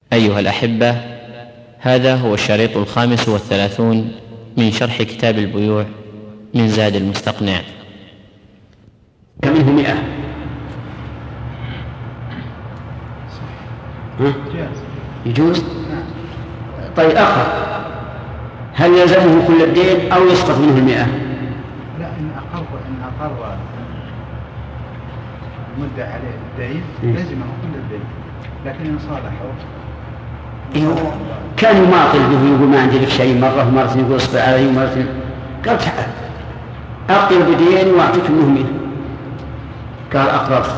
أيها الأحبة، هذا هو الشريط 35 من شرح كتاب البيوع من زاد المستقنع. منه 100 يجوز. طيب أقرأ، هل يلزمه كل الدين أو يسقط منه 100؟ لا، إن أقر مدة عليه الدين لازمه كل الدين، لكن إن صالحه كان يماطل به، يقول ما عندي لك شيء مرة ومرة يقول اصبر علي ومرة قال تعال أقل بدين وأعطيك منه 100. قال أقرض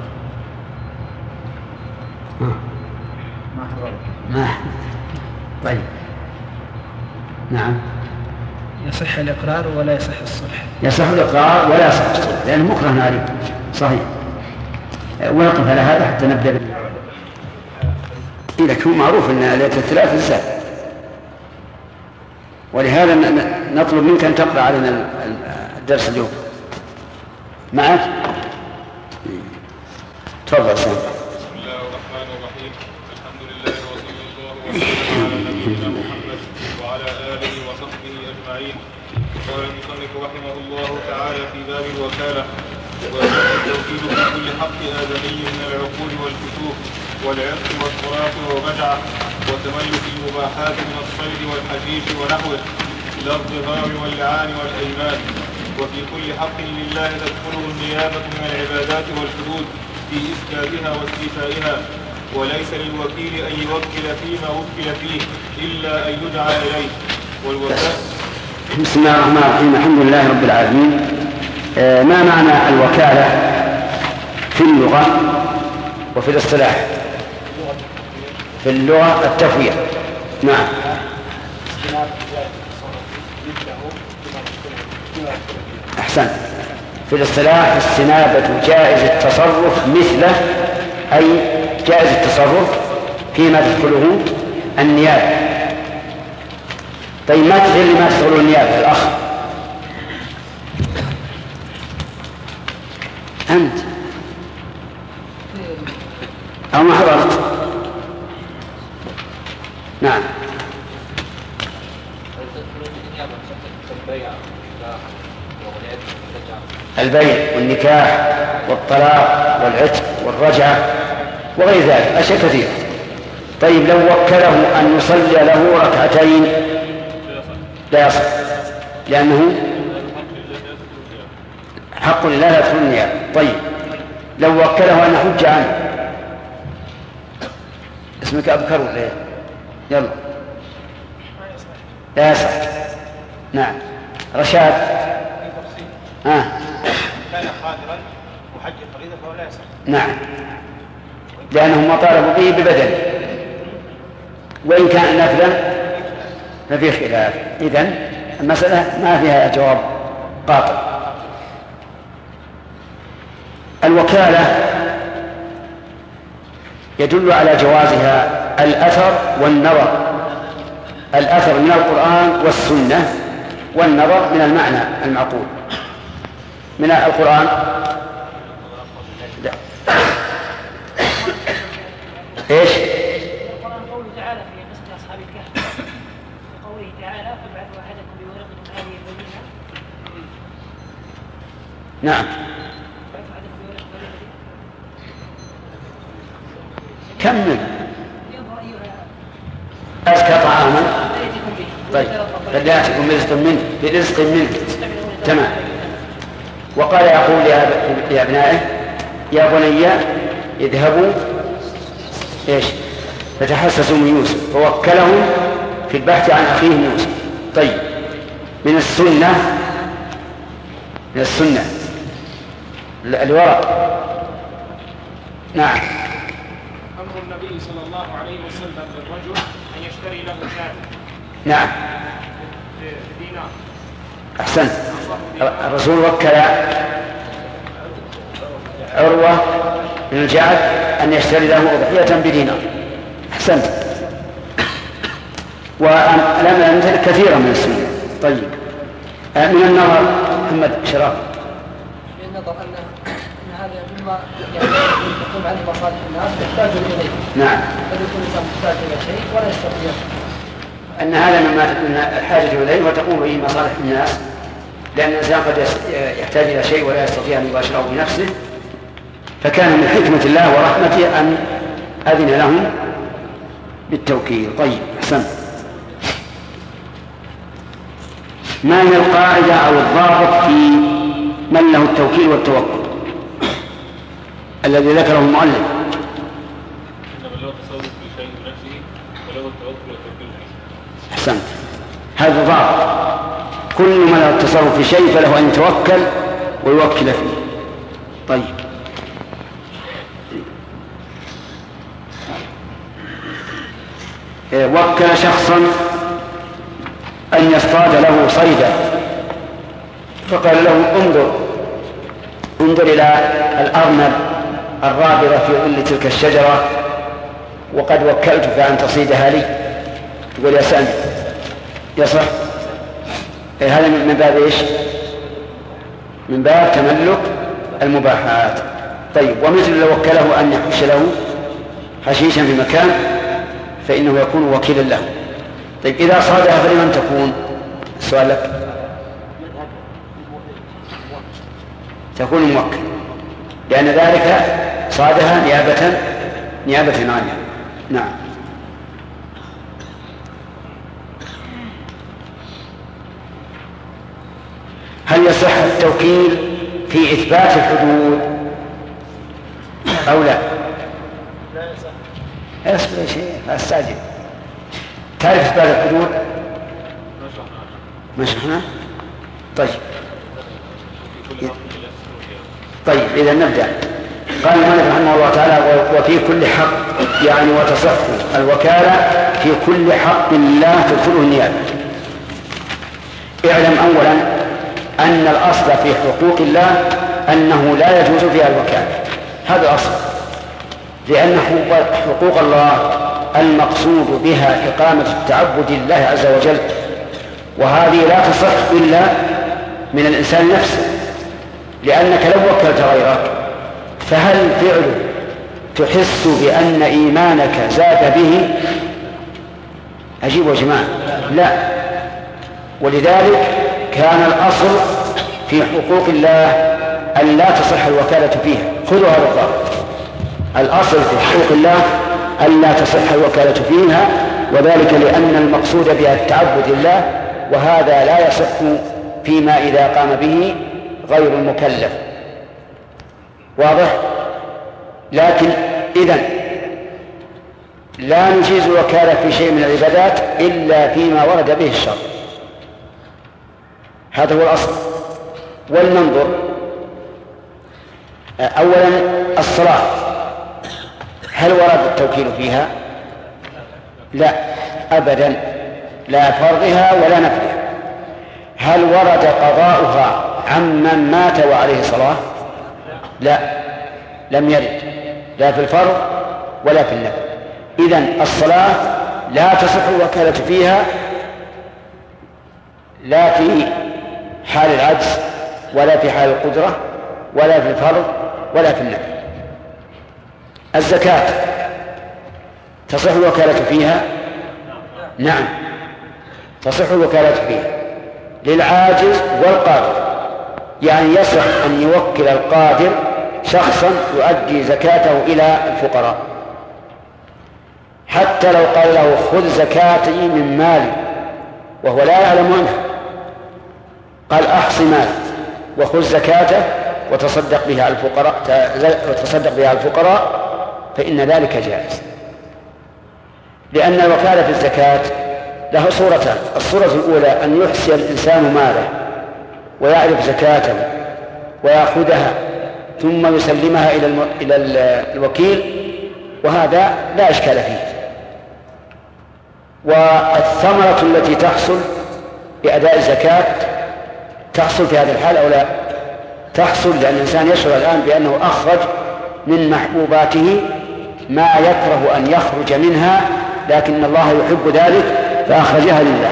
ما طيب. نعم، يصح الإقرار ولا يصح الصلح. يصح الإقرار ولا يصح الصلح لأنه مكره عليه. صحيح. ونقف على هذا حتى نبدأ. لكن هو معروف أن ليلة الثلاث الزاد، ولهذا نطلب منك أن تقرأ علينا الدرس اليوم معك. تفضل سامي. بسم الله الرحمن الرحيم. الحمد لله وصلى الله وسلم على نبينا محمد وعلى آله وصحبه أجمعين. قال المصنف رحمه الله تعالى في باب الوكالة: والتوكيل في كل حق آدمي من العقول والكتوب والعرق والتراث والرجعة وتملك المباحات من الصيد والحشيش ونحوه، لا الظهار واللعان والأيمان. وفي كل حق لله تدخله النيابة من العبادات والحدود في إثباتها واستيفائها، وليس للوكيل أن يوكل فيما وكل فيه إلا أن يدعى إليه. والوكالة. بسم الله الرحمن الرحيم. الحمد لله رب العالمين. ما معنى الوكالة في اللغة وفي الاصطلاح؟ في اللغة التفوية. نعم. أحسن. في الاصطلاح استنابة جائز التصرف مثله، أي جائز التصرف فيما تدخله النيابة. طيب ما تدخل لما تدخله النيابة الأخ أنت أو ما حضرت؟ نعم. البيع والنكاح والطلاق والعتق والرجعة وغير ذلك أشياء كثيرة. طيب لو وكله أن يصلي له ركعتين لا يصح، لأنه حق لله لا يدخل النيابة. طيب لو وكله أن يحج عنه، اسمك أبكر ولا إيه؟ يلا لا يصح. نعم. رشاد. كان قادرا وحج فريضة فهو لا يصح. نعم، لأنه ما طالبوا به ببدل، وإن كان نفلا ففي خلاف. إذن المسألة ما فيها جواب قاطع. الوكالة يدل على جوازها الأثر والنظر. الأثر من القرآن والسنة، والنظر من المعنى المعقول. من القرآن ايش؟ القرآن قوله تعالى في قصة أصحاب الكهف، قوله تعالى: فابعثوا أحدكم بورقكم هذه البينة. نعم. كمل. أزكى طعاما. طيب فليأتكم برزق منه. تمام. وقال يقول لأبنائه: يا بني اذهبوا ايش فتحسسوا من يوسف، فوكلهم في البحث عن أخيهم يوسف. طيب من السنة الورق. نعم. أمر النبي صلى الله عليه وسلم للرجل أن يشتري له شاة. نعم. بدينار. أحسن. الرسول وكل عروة بن الجعد أن يشتري له أضحية بدينار. أحسنت. ولم يمتلك كثيرا من السنة. طيب من النظر محمد شراب. من النظر أن هذا مما يعني يقوم عليه مصالح الناس يحتاج اليه. نعم. قد يكون الانسان محتاج الى شيء ولا يستطيع. ان هذا مما الحاجه اليه وتقوم به مصالح الناس، لان الانسان قد يحتاج الى شيء ولا يستطيع ان يباشره بنفسه، فكان من حكمه الله ورحمته ان اذن لهم بالتوكيل. طيب احسنت. ما هي القاعده او الضابط في من له التوكيل والتوكل الذي ذكره المؤلف؟ إنما له تصرف في شيء بنفسه وله التوكل والتوكيل. أحسنت. هذا ضابط. كل من له التصرف في شيء فله أن يتوكل ويوكل فيه. طيب وكل شخصا أن يصطاد له صيدا، فقال له انظر إلى الأرنب الرابرة في ظل تلك الشجرة وقد وكلتك أن تصيدها لي. تقول يا سامي يصح؟ هذا من باب إيش؟ من باب تملك المباحات. طيب ومثل لو وكله أن يحش له حشيشا في مكان فإنه يكون وكيلا له. طيب إذا صادها فلمن تكون؟ السؤال لك. تكون موكل، لأن ذلك صادها نيابة عنها. نعم. هل يصح التوكيل في إثبات الحدود أو لا؟ لا يصح. اصبر يا شيخ استعجل. تعرف إثبات الحدود؟ ما شرحنا. طيب إذا نبدأ. قال المؤلف رحمه الله تعالى وفي كل حق يعني وتصح الوكالة في كل حق لا تدخله النيابة. اعلم أولا أن الأصل في حقوق الله أنه لا يجوز فيها الوكالة، هذا الأصل، لأن حقوق الله المقصود بها إقامة التعبد لله عز وجل، وهذه لا تصح إلا من الإنسان نفسه، لأنك لو وكلت غيرك فهل فعله تحس بأن إيمانك زاد به؟ أجيب يا جماعة، لا. ولذلك كان الأصل في حقوق الله أن لا تصح الوكالة فيها. خذوا هذا الضابط. الأصل في حقوق الله أن لا تصح الوكالة فيها، وذلك لأن المقصود بها التعبد لله، وهذا لا يصح فيما إذا قام به غير المكلف. واضح؟ لكن إذن لا نجيز الوكالة في شيء من العبادات إلا فيما ورد به الشرع، هذا هو الأصل. ولننظر أولا الصلاة، هل ورد التوكيل فيها؟ لا أبدا، لا فرضها ولا نفلها. هل ورد قضاؤها عمن مات وعليه صلاة؟ لا، لم يرد لا في الفرض ولا في النفل. إذن الصلاة لا تصح الوكالة فيها لا في حال العجز ولا في حال القدرة ولا في الفرض ولا في النفل. الزكاة تصح الوكالة فيها؟ نعم تصح الوكالة فيها للعاجز والقادر، يعني يصح أن يوكل القادر شخصا يؤدي زكاته إلى الفقراء، حتى لو قال له خذ زكاتي من مالي وهو لا يعلم عنها، قال أحصي مالي وخذ زكاته وتصدق بها الفقراء فإن ذلك جائز، لأن الوكالة في الزكاة له صورتان. الصورة الأولى أن يحصي الإنسان ماله ويعرف زكاته ويأخذها ثم يسلمها إلى الوكيل، وهذا لا إشكال فيه. والثمرة التي تحصل بأداء الزكاة تحصل في هذه الحال أو لا؟ تحصل، لأن الإنسان يشعر الآن بأنه أخرج من محبوباته ما يكره أن يخرج منها، لكن الله يحب ذلك فأخرجها لله.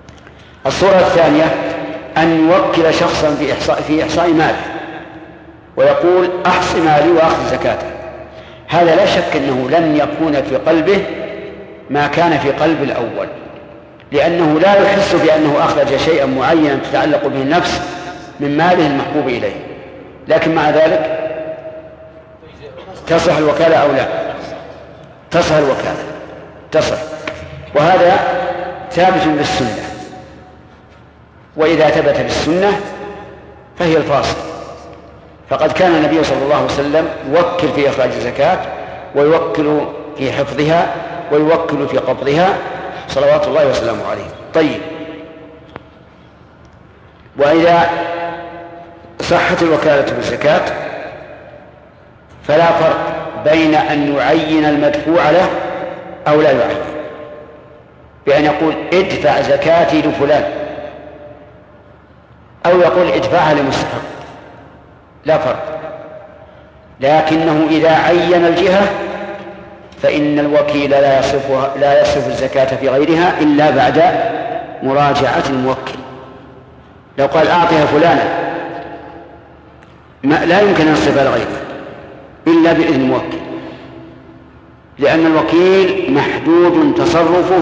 الصورة الثانية أن يوكل شخصا في إحصاء ماله، ويقول أحص مالي وأخذ زكاته. هذا لا شك أنه لن يكون في قلبه ما كان في قلب الأول، لأنه لا يحس بأنه أخرج شيئا معينا تتعلق به النفس من ماله المحبوب إليه، لكن مع ذلك تصح الوكالة أو لا؟ تصح الوكالة، تصح، وهذا ثابت بالسنة، وإذا ثبت بالسنة فهي الفاصل. فقد كان النبي صلى الله عليه وسلم يوكل في إخراج الزكاة، ويوكل في حفظها، ويوكل في قبضها صلوات الله وسلامه عليه. طيب، وإذا صحت الوكالة بالزكاة فلا فرق بين أن يعين المدفوع له أو لا يعين، بأن يقول ادفع زكاتي لفلان، أو يقول ادفعها لمستحق، لا فرق. لكنه إذا عين الجهة فإن الوكيل لا يصرف الزكاة في غيرها إلا بعد مراجعة الموكل. لو قال أعطيها فلانا لا يمكن أن يصرفها لغيره إلا بإذن الموكل، لأن الوكيل محدود تصرفه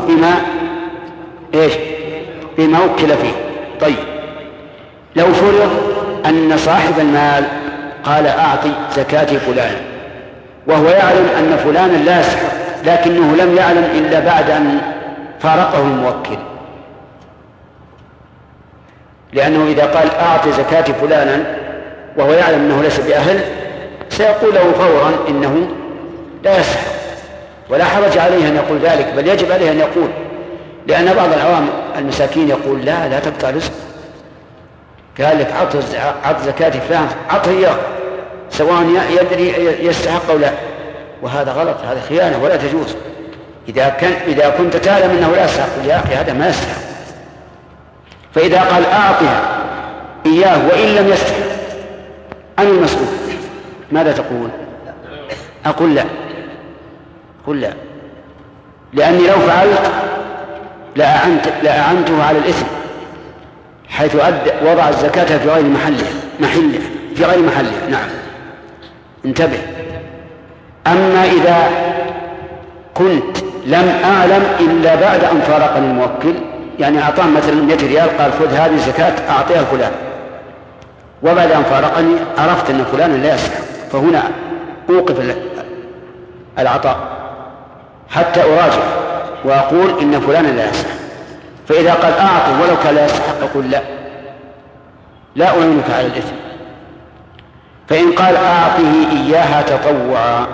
بما وكل فيه. طيب، لو فرض أن صاحب المال قال أعطي زكاتي فلانا، وهو يعلم أن فلانا لا يستحق، لكنه لم يعلم إلا بعد أن فارقه الموكل، لأنه إذا قال أعطي زكاتي فلانا وهو يعلم أنه ليس بأهل سيقول له فورا إنه لا يستحق، ولا حرج عليه أن يقول ذلك، بل يجب عليه أن يقول، لأن بعض العوام المساكين يقول لا تقطع رزق، قال لك عط زكاة فلان عطه إياه سواء يدري يستحق أو لا، وهذا غلط، هذا خيانة ولا تجوز. إذا كنت تعلم أنه لا يستحق يا أخي هذا ما يستحق. فإذا قال أعطها إياه وإن لم يستحق أنا المسؤول، ماذا تقول؟ أقول لا، لأني لو فعلت لأعنته على الإثم، حيث وضع الزكاة في غير محله في غير محله. نعم، انتبه. أما إذا كنت لم أعلم إلا بعد أن فارقني الموكل، يعني أعطاه مثلا 100 ريال قال خذ هذه الزكاة أعطيها فلان، وبعد أن فارقني عرفت أن فلانا لا يستحق، فهنا أوقف العطاء حتى أراجع وأقول إن فلانا لا يستحق. فإذا قال أعطي ولو كان لا يستحق أقول لا أعينك على الإثم. فإن قال أعطيه إياها تطوعا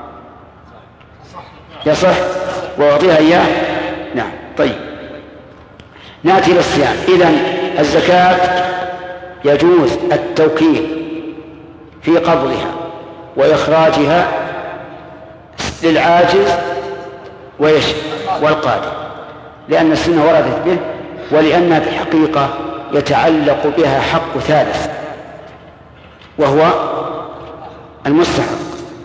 يصح وأعطيها إياه. نعم. طيب، نأتي للصيام. إذن الزكاة يجوز التوكيل في قبضها وإخراجها للعاجز والقادر، لأن السنة وردت به، ولأنها في الحقيقة يتعلق بها حق ثالث وهو المستحق،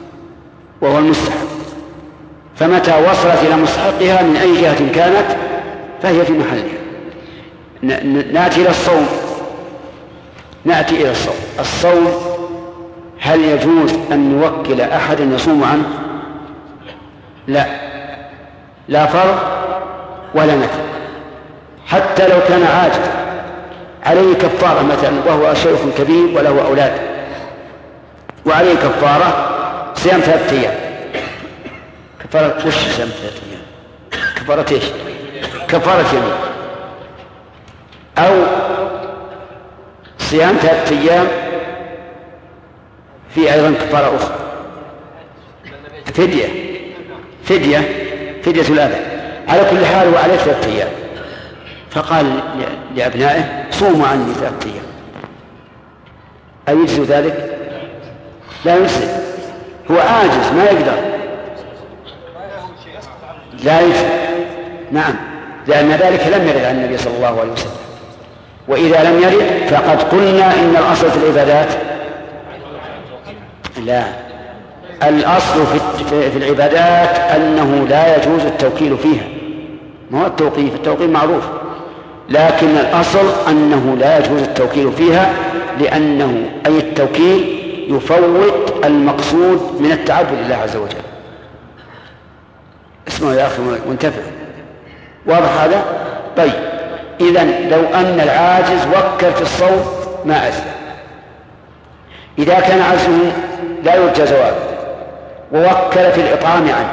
فمتى وصلت إلى مستحقها من أي جهة كانت فهي في محلها. نأتي إلى الصوم. هل يجوز أن نوكل أحدا يصوم عنه؟ لا فرض ولا نفل، حتى لو كان عاجزا عليه كفارة مثلا وهو شيخ كبير وله أولاد وعليه كفارة صيام 3 أيام. كفارة وش صيام 3 أيام؟ كفارة إيش؟ كفارة يمين، أو صيام 3 أيام في أيضا كفارة أخرى، فدية الأذى. على كل حال وعليه 3 أيام، فقال لأبنائه صوموا عني 3 أيام. أيجزي ذلك؟ لا يجزي، هو عاجز ما يقدر، لا يجزي. نعم، لأن ذلك لم يرد عن النبي صلى الله عليه وسلم، وإذا لم يرد فقد قلنا إن الأصل في العبادات الأصل في العبادات أنه لا يجوز التوكيل فيها، ما هو التوقيف معروف، لكن الأصل أنه لا يجوز التوكيل فيها، لأنه أي التوكيل يفوت المقصود من التعبد لله عز وجل. اسمعوا يا أخي وانتفع. واضح هذا؟ طيب، إذن لو أن العاجز وكل في الصوم ما أجزى. إذا كان عجزه لا يرجى زواله ووكل في الإطعام عنه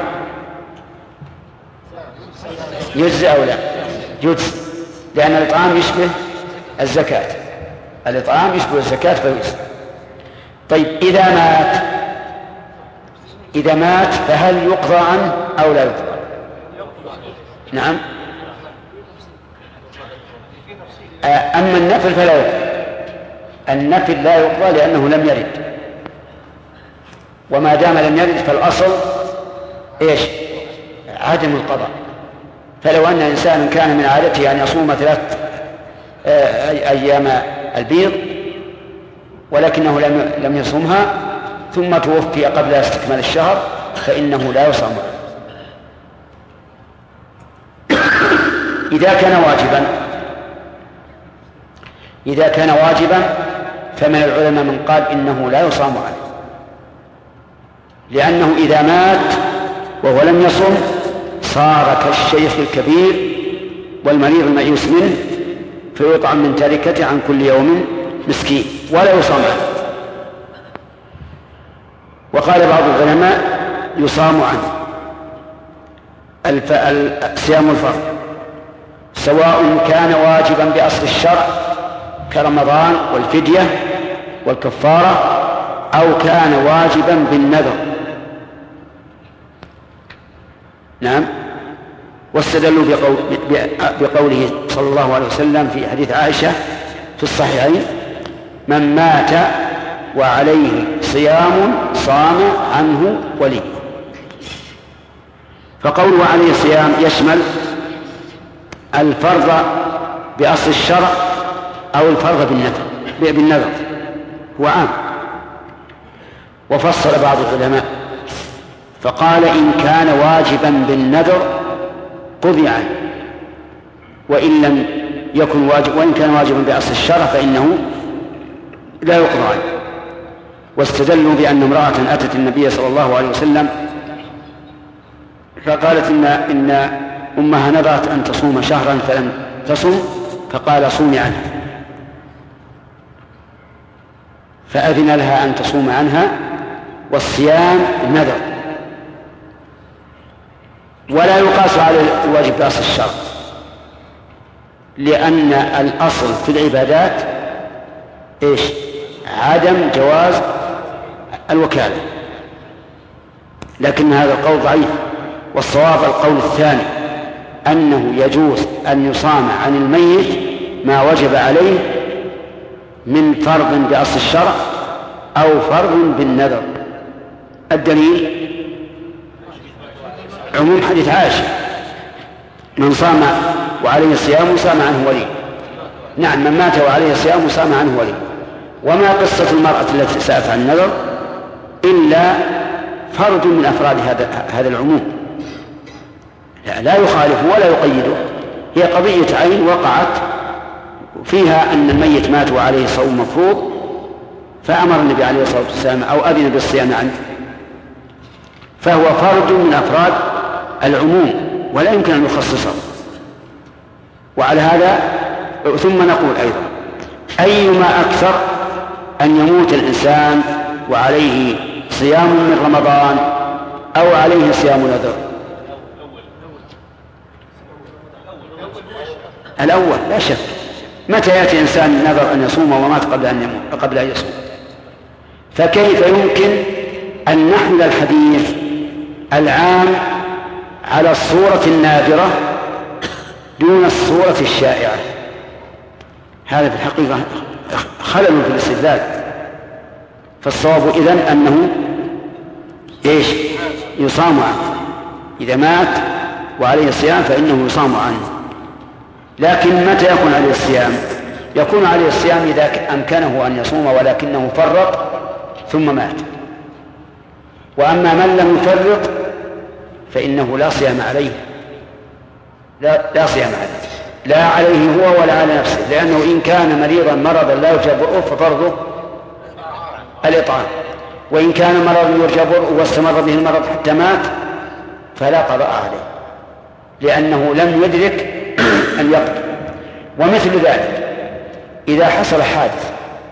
يجزي أو لا؟ يجزي، لأن الإطعام يشبه الزكاة، الإطعام يشبه الزكاة فيجزي. طيب، إذا مات فهل يقضى عنه أو لا يقضى؟ نعم. أما النفل فلا يقضى، النفل لا يقضى لأنه لم يرد، وما دام لم يرد فالأصل إيش؟ عدم القضاء. فلو أن إنسان كان من عادته أن يصوم 3 أيام البيض ولكنه لم يصومها ثم توفي قبل استكمال الشهر فإنه لا يصوم. إذا كان واجبا فمن العلماء من قال إنه لا يصام عنه، لأنه إذا مات وهو لم يصم صار كالشيخ الكبير والمريض الميؤوس منه فيطعم من تركته عن كل يوم مسكين ولا يصام عنه. وقال بعض العلماء يصام عنه صيام الفرض، سواء كان واجبا بأصل الشرع كرمضان والفدية والكفارة أو كان واجبا بالنذر. نعم. واستدلوا بقوله صلى الله عليه وسلم في حديث عائشة في الصحيحين: من مات وعليه صيام صام عنه ولي. فقوله عليه صيام يشمل الفرض بأصل الشرع أو الفرض بالنذر، هو عام. وفصل بعض العلماء فقال: إن كان واجبا بالنذر قضي عنه، وإن لم يكن وإن كان واجبا بأصل الشرع فإنه لا يقضى عنه. واستدلوا بأن امرأة أتت النبي صلى الله عليه وسلم فقالت إن أمها نذرت أن تصوم شهرا فلم تصم، فقال: صومي عنها. فأذن لها أن تصوم عنها، والصيام نذر ولا يقاس على الواجب بأصل الشرع، لأن الأصل في العبادات إيش؟ عدم جواز الوكالة. لكن هذا القول ضعيف، والصواب القول الثاني أنه يجوز أن يصام عن الميت ما وجب عليه من فرض بأصل الشرع أو فرض بالنذر. الدليل عموم حديث عائشة: من صام وعليه صيام صام عنه ولي. نعم، من مات وعليه صيام صام عنه ولي. وما قصة المرأة التي سألت عن النذر إلا فرد من أفراد هذا العموم، لا يخالف ولا يقيده. هي قضية عين وقعت فيها أن الميت مات وعليه صوم مفروض، فأمر النبي عليه الصلاة والسلام أو أذن بالصيام عنه، فهو فرد من أفراد العموم ولا يمكن أن يخصصه. وعلى هذا ثم نقول أيضا: أيما أكثر أن يموت الإنسان وعليه صيام من رمضان أو عليه صيام نذر؟ الأول لا شك. متى يأتي إنسان نذر أن يصوم ومات قبل أن يصوم؟ فكيف يمكن أن نحمل الحديث العام على الصورة النادرة دون الصورة الشائعة؟ هذا في الحقيقة خلل في الاستدلال. فالصواب إذن أنه إيش؟ يصام عنه. إذا مات وعليه الصيام فإنه يصام عنه. لكن متى يكون عليه الصيام؟ يكون عليه الصيام إذا أمكنه أن يصوم ولكنه فرط ثم مات. وأما من لم يفرط فإنه لا صيام عليه، لا صيام عليه، لا عليه هو ولا على نفسه، لأنه إن كان مريضا مرضا لا يجبره ففرضه الإطعام. وإن كان مرض يرجى برؤه واستمر به المرض حتى مات فلا قضاء عليه، لأنه لم يدرك أن يقضي. ومثل ذلك إذا حصل حادث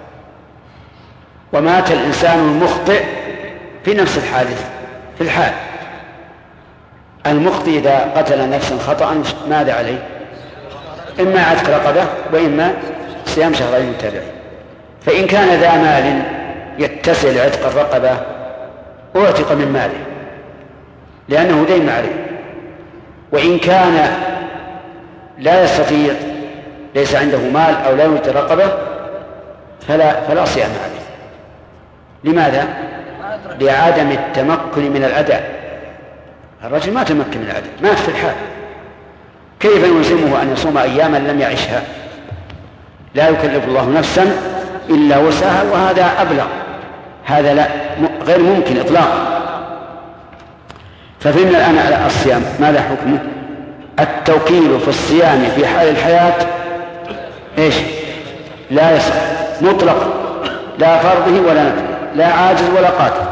ومات الإنسان المخطئ في نفس الحادث في الحال، المخطئ إذا قتل نفسا خطأ ماذا عليه؟ إما عتق رقبة وإما صيام شهرين متابعين. فإن كان ذا مال يتسع لعتق الرقبة أعتق من ماله لأنه دين عليه، وإن كان لا يستطيع ليس عنده مال أو لا يملك رقبة فلا صيام عليه. لماذا؟ لعدم التمكن من الأداء. الرجل ما تمكن من الأداء، مات في الحال، كيف يلزمه أن يصوم أياما لم يعشها؟ لا يكلف الله نفسا إلا وسعها، وهذا أبلغ، هذا لا غير ممكن إطلاقا. ففهمنا الآن على الصيام ماذا حكمه؟ التوكيل في الصيام في حال الحياة إيش؟ لا يصح مطلقا، لا فرضه ولا نفله، لا عاجز ولا قادر.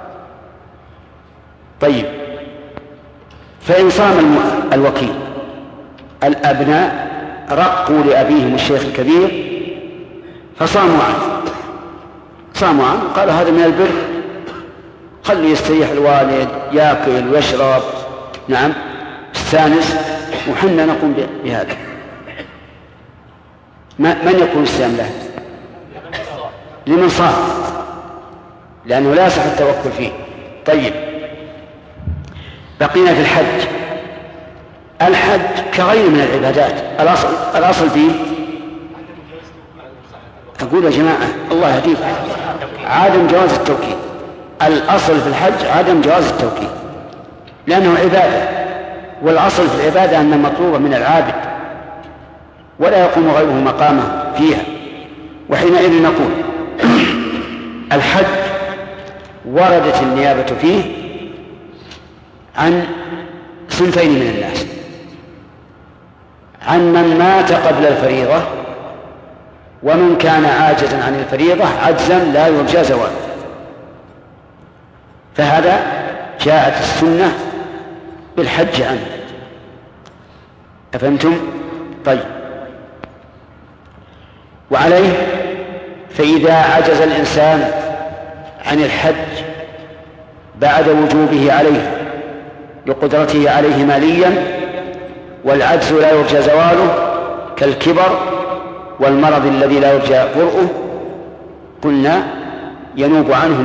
طيب، فإن صام الوكيل الأبناء رقوا لأبيهم الشيخ الكبير فصاموا عنه، قالوا هذا من البر، خلي يستريح الوالد يأكل ويشرب، نعم استانس، وحنا نقوم بهذا. من يكون الصيام له؟ لمن صام، لأنه لا يصح التوكل فيه. طيب، بقينا في الحج. الحج كغير من العبادات، الأصل فيه، أقول يا جماعة الله يهديكم، عدم جواز التوكيل. الأصل في الحج عدم جواز التوكيل لأنه عبادة، والأصل في العبادة أن المطلوب من العابد ولا يقوم غيره مقامه فيها. وحينئذ نقول الحج وردت النيابة فيه عن صنفين من الناس: عن من مات قبل الفريضة، ومن كان عاجزا عن الفريضة عجزا لا يرجى زواله. فهذا جاءت السنة بالحج عنه. أفهمتم؟ طيب، وعليه فإذا عجز الإنسان عن الحج بعد وجوبه عليه لقدرته عليه ماليا، والعجز لا يرجى زواله كالكبر والمرض الذي لا يرجى برؤه، قلنا ينوب عنه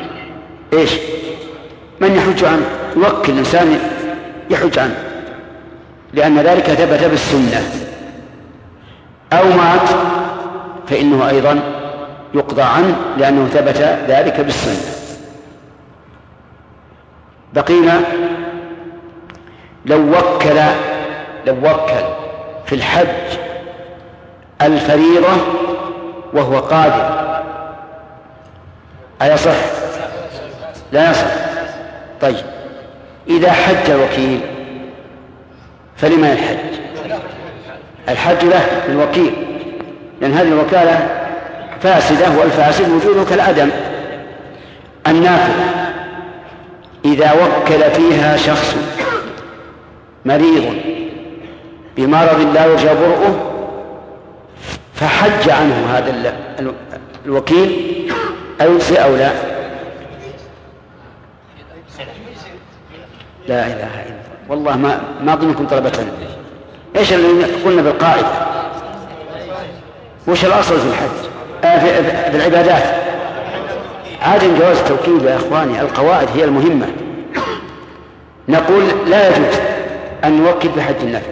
من يحج عنه، يوكل الإنسان يحج عنه، لأن ذلك ثبت بالسنة. أو مات فإنه أيضا يقضى عنه لأنه ثبت ذلك بالسنة. بقينا لو وكل في الحج الفريضة وهو قادر أيصح؟ لا يصح. طيب، إذا حج الوكيل فلمن الحج؟ الحج له الوكيل، لأن هذه الوكالة فاسدة، والفاسد وجوده كالعدم. النافلة إذا وكل فيها شخص مريض بمرض لا يرجى برؤه فحج عنه هذا الوكيل أيجزئ أو لا؟ لا إله إلا الله، والله ما أظنكم طلبتنا. إيش اللي قلنا بالقاعدة؟ وش الأصل في الحج في العبادات؟ عدم جواز التوكيل يا إخواني، القواعد هي المهمة. نقول لا يجوز أن نوكل بحج النفل،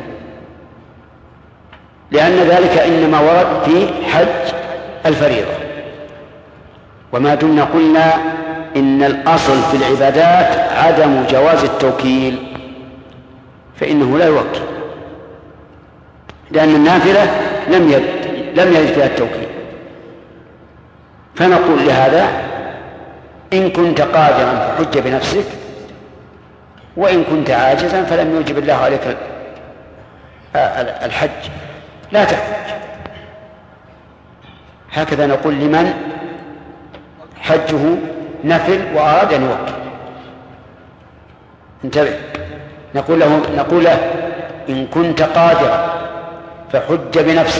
لأن ذلك إنما ورد في حج الفريضة. وما دمنا قلنا إن الأصل في العبادات عدم جواز التوكيل فإنه لا يوكل، لأن النافلة لم يرد فيها التوكيل. فنقول لهذا: إن كنت قادرا فحج بنفسك، وإن كنت عاجزا فلم يوجب الله عليك الحج لا تحج. هكذا نقول لمن حجه نفل وأراد أن يوكل. انتبه، نقول له إن كنت قادرا فحج بنفسك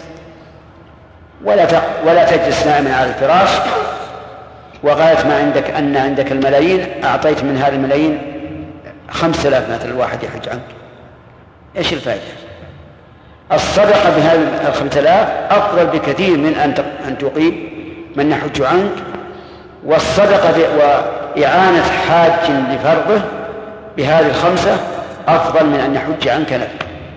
ولا تجلس نائما على الفراش وغاية ما عندك أن عندك الملايين، أعطيت من هذه الملايين 5000 مثل الواحد يحج عنك. إيش الفائدة؟ الصدقة بهذه 5000 أفضل بكثير من أن تقيم من يحج عنك، والصدقة وإعانة حاج لفرضه بهذه 5 أفضل من أن يحج عنك نفل.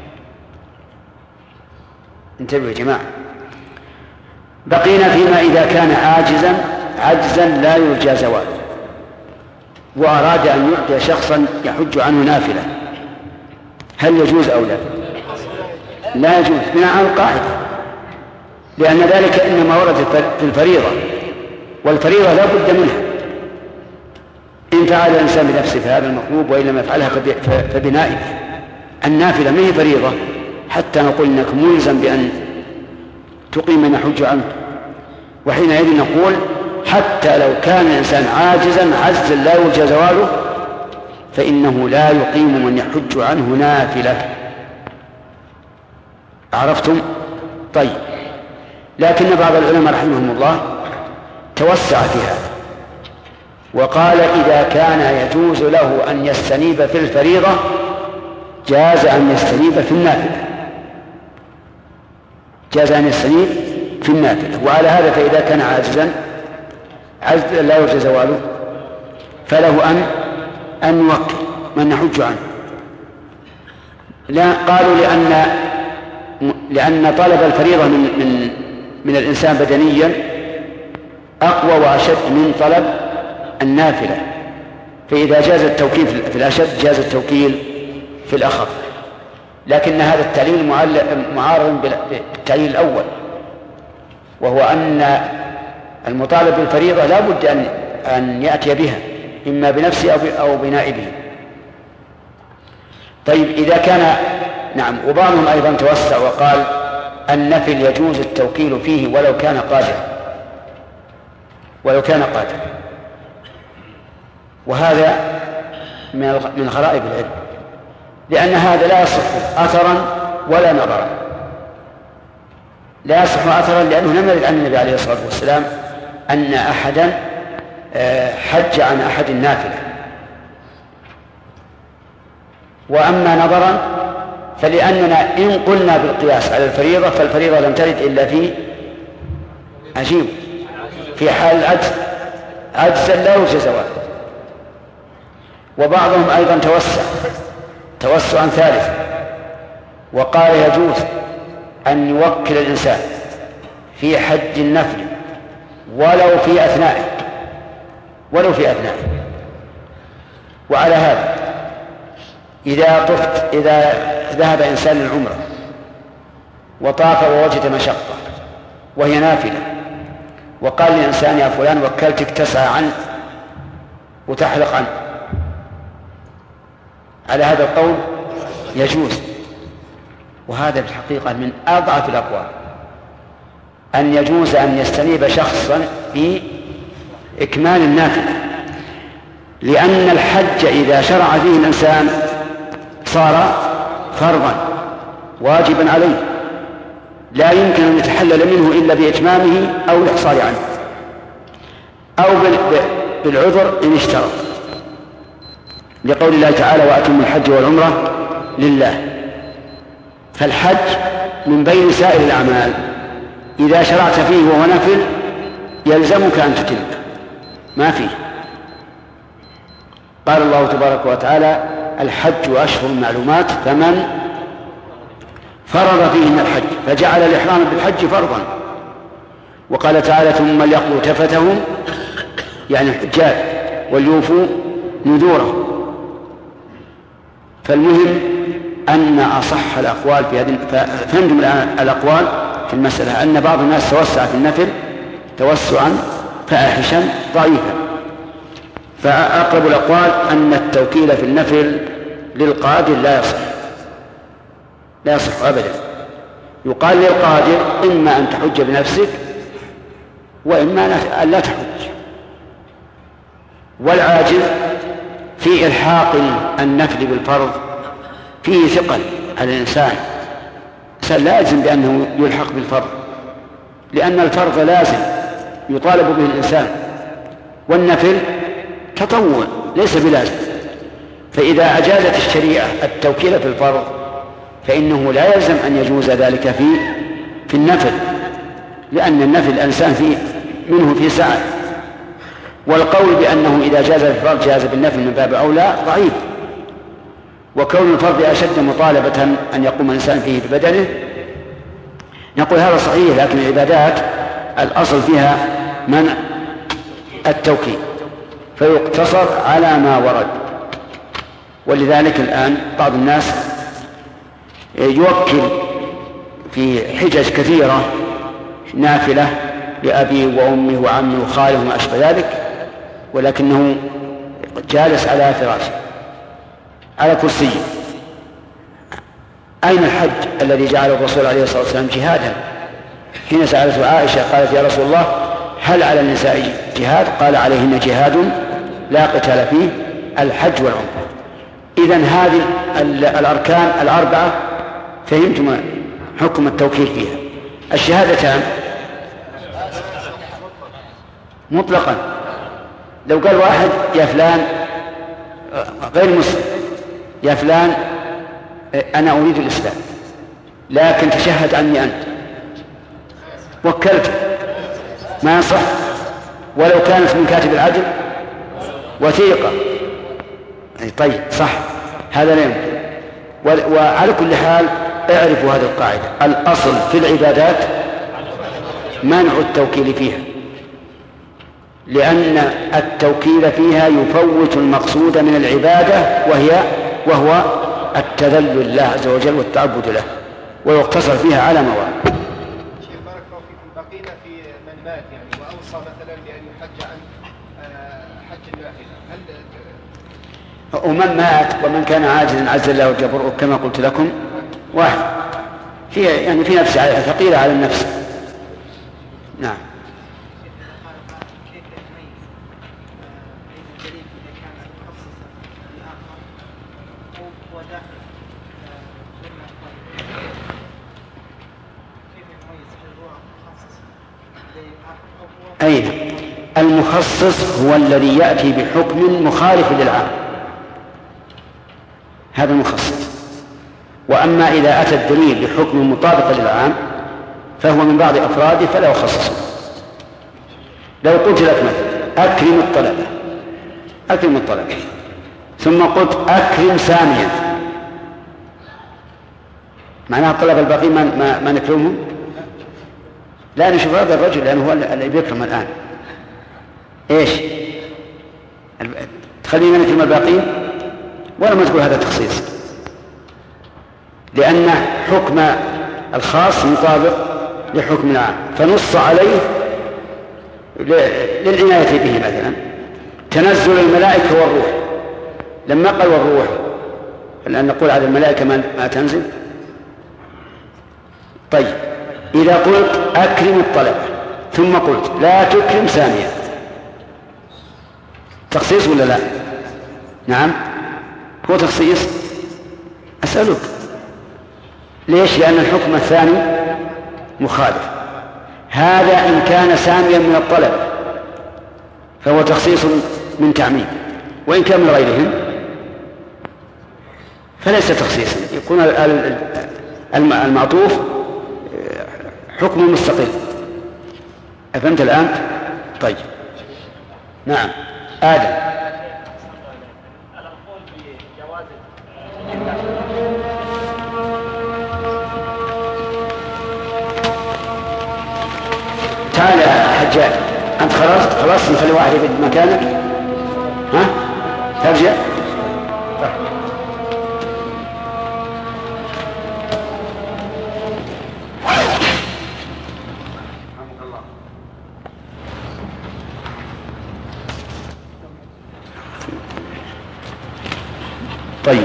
انتبهوا يا جماعة. بقينا فيما إذا كان عاجزا لا يرجى زواله، وأراد أن يعطي شخصا يحج عنه نافلة، هل يجوز أو لا؟ لا يجوز بناء على القاعدة، لأن ذلك إنما ورد في الفريضة، والفريضة لا بد منها. إن فعل الإنسان بنفسه فهذا المطلوب، وإن لم يفعلها فبنائه. النافلة ما هي فريضة حتى نقول إنك ملزم بأن تقيم من يحج عنك. وحينئذ نقول حتى لو كان الإنسان عاجزا لا يرجى زواله فإنه لا يقيم من يحج عنه نافلة. عرفتم؟ طيب، لكن بعض العلماء رحمهم الله توسع في هذا وقال إذا كان يجوز له أن يستنيب في الفريضة جاز أن يستنيب في النافلة، وعلى هذا فإذا كان عاجزا لا يرجى زواله فله أن يوكل من يحج عنه. لا، قالوا لأن طلب الفريضة من الإنسان بدنيا أقوى وأشد من طلب النافلة، فإذا جاز التوكيل في الأشد جاز التوكيل في الأخف. لكن هذا التعليل معارض بالتعليل الأول، وهو أن المطالب بالفريضة لا بد أن يأتي بها إما بنفسه أو بنائبه. طيب، إذا كان نعم. وبعضهم أيضا توسع وقال النفل يجوز التوكيل فيه ولو كان قادرا، وهذا من غرائب العلم، لأن هذا لا يصح أثرا ولا نظرا. لا يصح أثرا لأنه لم يرد عن النبي عليه الصلاة والسلام أن أحدا حج عن أحد نافلة. وأما نظرا فلأننا إن قلنا بالقياس على الفريضة فالفريضة لم ترد إلا في حال العجز، عجزا لا يرجى زواله. وبعضهم أيضا توسعا ثالث وقال يجوز أن يوكل الإنسان في حج النفل ولو في أثنائه. وعلى هذا إذا ذهب إنسان للعمرة وطاف ووجد مشقة وهي نافلة، وقال للإنسان يا فلان وكلتك تسعى عنه وتحلق عنه، على هذا القول يجوز. وهذا في الحقيقة من أضعف الأقوال، أن يجوز أن يستنيب شخصا بإكمال النافلة، لأن الحج إذا شرع فيه الإنسان صار فرضا واجبا عليه، لا يمكن أن يتحلل منه إلا بإتمامه أو الإحصار عنه أو بالعذر إن اشترط، لقول الله تعالى وأتموا الحج والعمرة لله. فالحج من بين سائر الأعمال إذا شرعت فيه وهو نفل يلزمك أن تتم، ما فيه. قال الله تبارك وتعالى الحج أشهر معلومات فمن فرض فيهن الحج فجعل الإحرام بالحج فرضا. وقال تعالى ثم ليقضوا تفتهم يعني الحجاج وليوفوا نذوره. فالمهم أن أصح الأقوال في هذه، فهمتم الآن الأقوال في المسألة، أن بعض الناس توسع في النفل توسعا فاحشا ضعيفا. فأقرب الأقوال أن التوكيل في النفل للقادر لا يصح أبدا. يقال للقادر إما أن تحج بنفسك وإما أن لا تحج، والعاجز في إلحاق النفل بالفرض فيه ثقل على الإنسان لا يلزم بأنه يلحق بالفرض، لأن الفرض لازم يطالب به الإنسان، والنفل تطوع ليس بلازم. فإذا أجازت الشريعة التوكيل في الفرض فإنه لا يلزم أن يجوز ذلك في النفل، لأن النفل الإنسان منه في سعة. والقول بأنه إذا جاز الفرض جاز بالنفل من باب أولى ضعيف، وكون الفرض أشد مطالبة أن يقوم الإنسان فيه ببدنه نقول هذا صحيح، لكن العبادات الأصل فيها منع التوكيل فيقتصر على ما ورد. ولذلك الآن بعض الناس يوكل في حجج كثيرة نافلة لأبي وأمه وعمه وخاله وما أشبه ذلك، ولكنه جالس على فراشه على كرسي. أين الحج الذي جعل الرسول عليه الصلاة والسلام جهادا؟ حين سألته عائشة قالت يا رسول الله هل على النساء جهاد؟ قال عليهن جهاد لا قتال فيه الحج والعمرة. إذن هذه الأركان الأربعة فهمتم حكم التوكيل فيها. الشهادتان مطلقا، لو قال واحد يا فلان غير مسلم يا فلان أنا أريد الإسلام لكن تشهد عني أنت، وكلت ما يصح، ولو كانت من كاتب العدل وثيقة طيب صح، هذا لا يمكن. وعلى كل حال اعرفوا هذه القاعدة: الأصل في العبادات منع التوكيل فيها، لأن التوكيل فيها يفوت المقصود من العبادة وهو التذلل لله عز وجل والتعبد له، ويقتصر فيها على مواد. شيخ بارك الله فيكم، بقينا في من مات يعني وأوصى مثلا بأن يحج عن حج النافلة، ومن مات ومن كان عاجزا عز الله وجبره كما قلت لكم واحد، في نفس ثقيلة على النفس. نعم. أين المخصص هو الذي يأتي بحكم مخالف للعام، هذا المخصص. وأما إذا أتى الدليل بحكم مطابق للعام فهو من بعض أفراده فلا يخصصه. لو قلت لك مثلا أكرم الطلبة ثم قلت أكرم ساميا، معناها الطلبة الباقين ما نكرمهم؟ لا نشوف هذا الرجل لأنه هو اللي بيكرم الآن. إيش تخلينا نكرم الباقين ولا ما تقول هذا تخصيص؟ لأن حكم الخاص مطابق لحكم العام، فنص عليه للعناية به. مثلا تنزل الملائكة والروح، لما قال والروح لأن نقول على الملائكة ما تنزل. طيب إذا قلت أكرم الطلبة ثم قلت لا تكرم سامية، تخصيص ولا لا؟ نعم هو تخصيص. أسألك ليش؟ لأن الحكم الثاني مخالف. هذا إن كان ساميا من الطلبة فهو تخصيص من تعميم، وإن كان من غيرهم فليس تخصيصا، يكون المعطوف حكم مستقل. أفهمت الآن؟ طيب نعم. آدم تعال يا حجاج، أنت خلاص نخلي واحد يبد مكانك، ها ترجع. طيب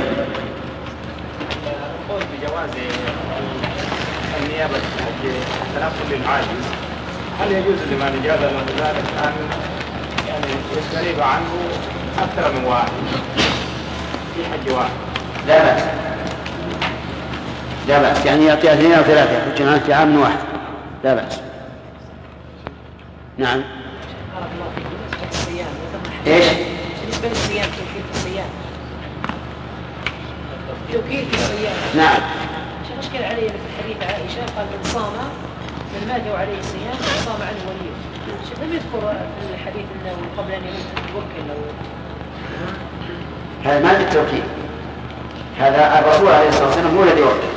القول بجواز النيابة التنقل للعاجز، هل يجوز لمن جاز له ذلك أن يعني يستريد عنه أكثر من واحد في حج واحد. لا بأس، لا بأس، يعني يعطي 2 أو 3 يحجون في عام واحد، لا بأس. نعم. بارك الله فيك. بالنسبة للصيام ايش؟ بالنسبة للصيام توكيل في الصيام. توكيل في الصيام. نعم. شو مشكلة عليه في حديث عائشة قال من صام من مات وعليه صيام صام عنه وليه. شوف لم يذكر في الحديث انه قبل ان يموت يوكل او هذا ما بالتوكيل، هذا الرسول عليه الصلاة والسلام هو الذي وكل.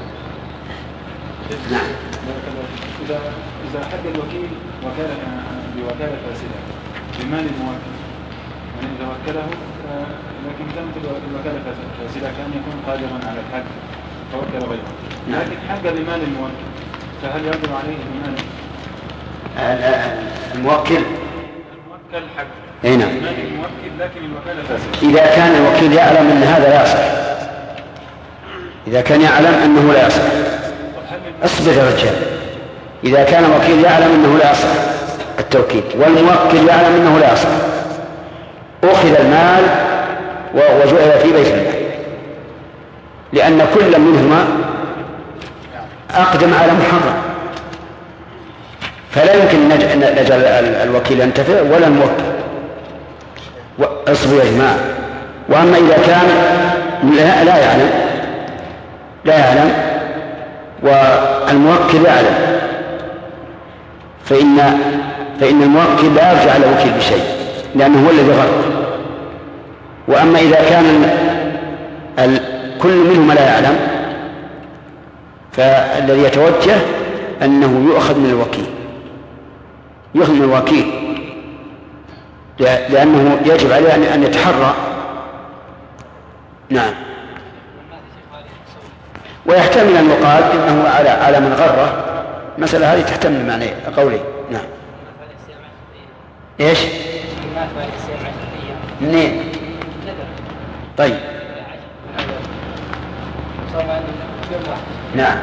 نعم. إذا حد الوكيل وكالة بوكالة فاسدة بمال الموكل، يعني إذا وكله لكن كانت الوكالة فاسدة كان يكون قادرا على الحج فوكل غيره، لكن حج بمال الموكل فهل يجب عليه بمال الموكل حج؟ اي نعم. بمال الموكل لكن الوكالة فاسدة. إذا كان الوكيل يعلم أن هذا لا يصح، إذا كان يعلم أنه لا يصح. اصبر يا رجال. إذا كان الوكيل يعلم أنه لا يصح التوكيد والموكل يعلم أنه لا يصح، أخذ المال وجعل في بيت الله، لأن كل منهما أقدم على محرم، فلا يمكن نجعل الوكيل ينتفع ولا الموكل. اصبروا يا جماعة. وأما إذا كان لا يعلم والموكل يعلم فإن الموكل لا يرجع على الوكيل بشيء لأنه هو الذي غرق. وأما إذا كان كل منهما لا يعلم فالذي يتوجه أنه يؤخذ من الوكيل، لأنه يجب عليه أن يتحرى. نعم. ويحتمل أن يقال إنه على من غره، مسألة هذه تحتمل معنى قولي. نعم. إيش؟ منين؟ طيب. نعم.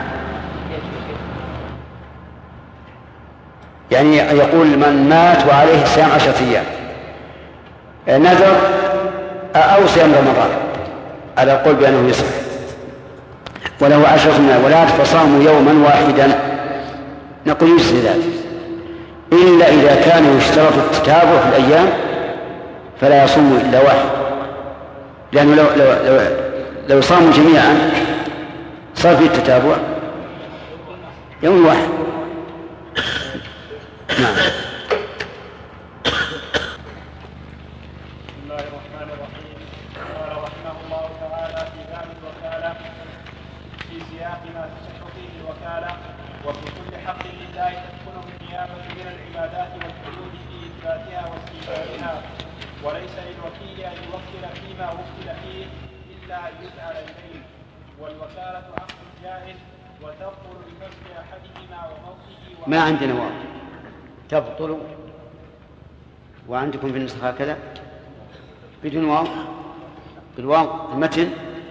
يعني يقول من مات وعليه صيام 10 أيام نذر أو صيام رمضان على القول بأنه يصح، وله 10 من الأولاد فصاموا يوما واحدا، نقول يجزي ذلك، إلا إذا كان يشترط التتابع في الأيام فلا يصوم إلا واحد، لأنه لو صاموا جميعا صار فيه التتابع يوم واحد. نعم. بسم الله الرحمن الرحيم. قال رحمه الله تعالى في باب الوكالة في سياق ما تصح فيه الوكالة: وفي كل حق لله تدخل النيابة من العبادات والحدود في إثباتها واستيفائها، وليس للوكيل أن يوكل فيما وكل فيه إلا أن يسأل إليه. والوكالة عقد جائز وتبطل بفسخ أحدهما وموته. ما عندنا واو تبطل، وعندكم في النسخة هكذا بدون واو، بالواو المتن.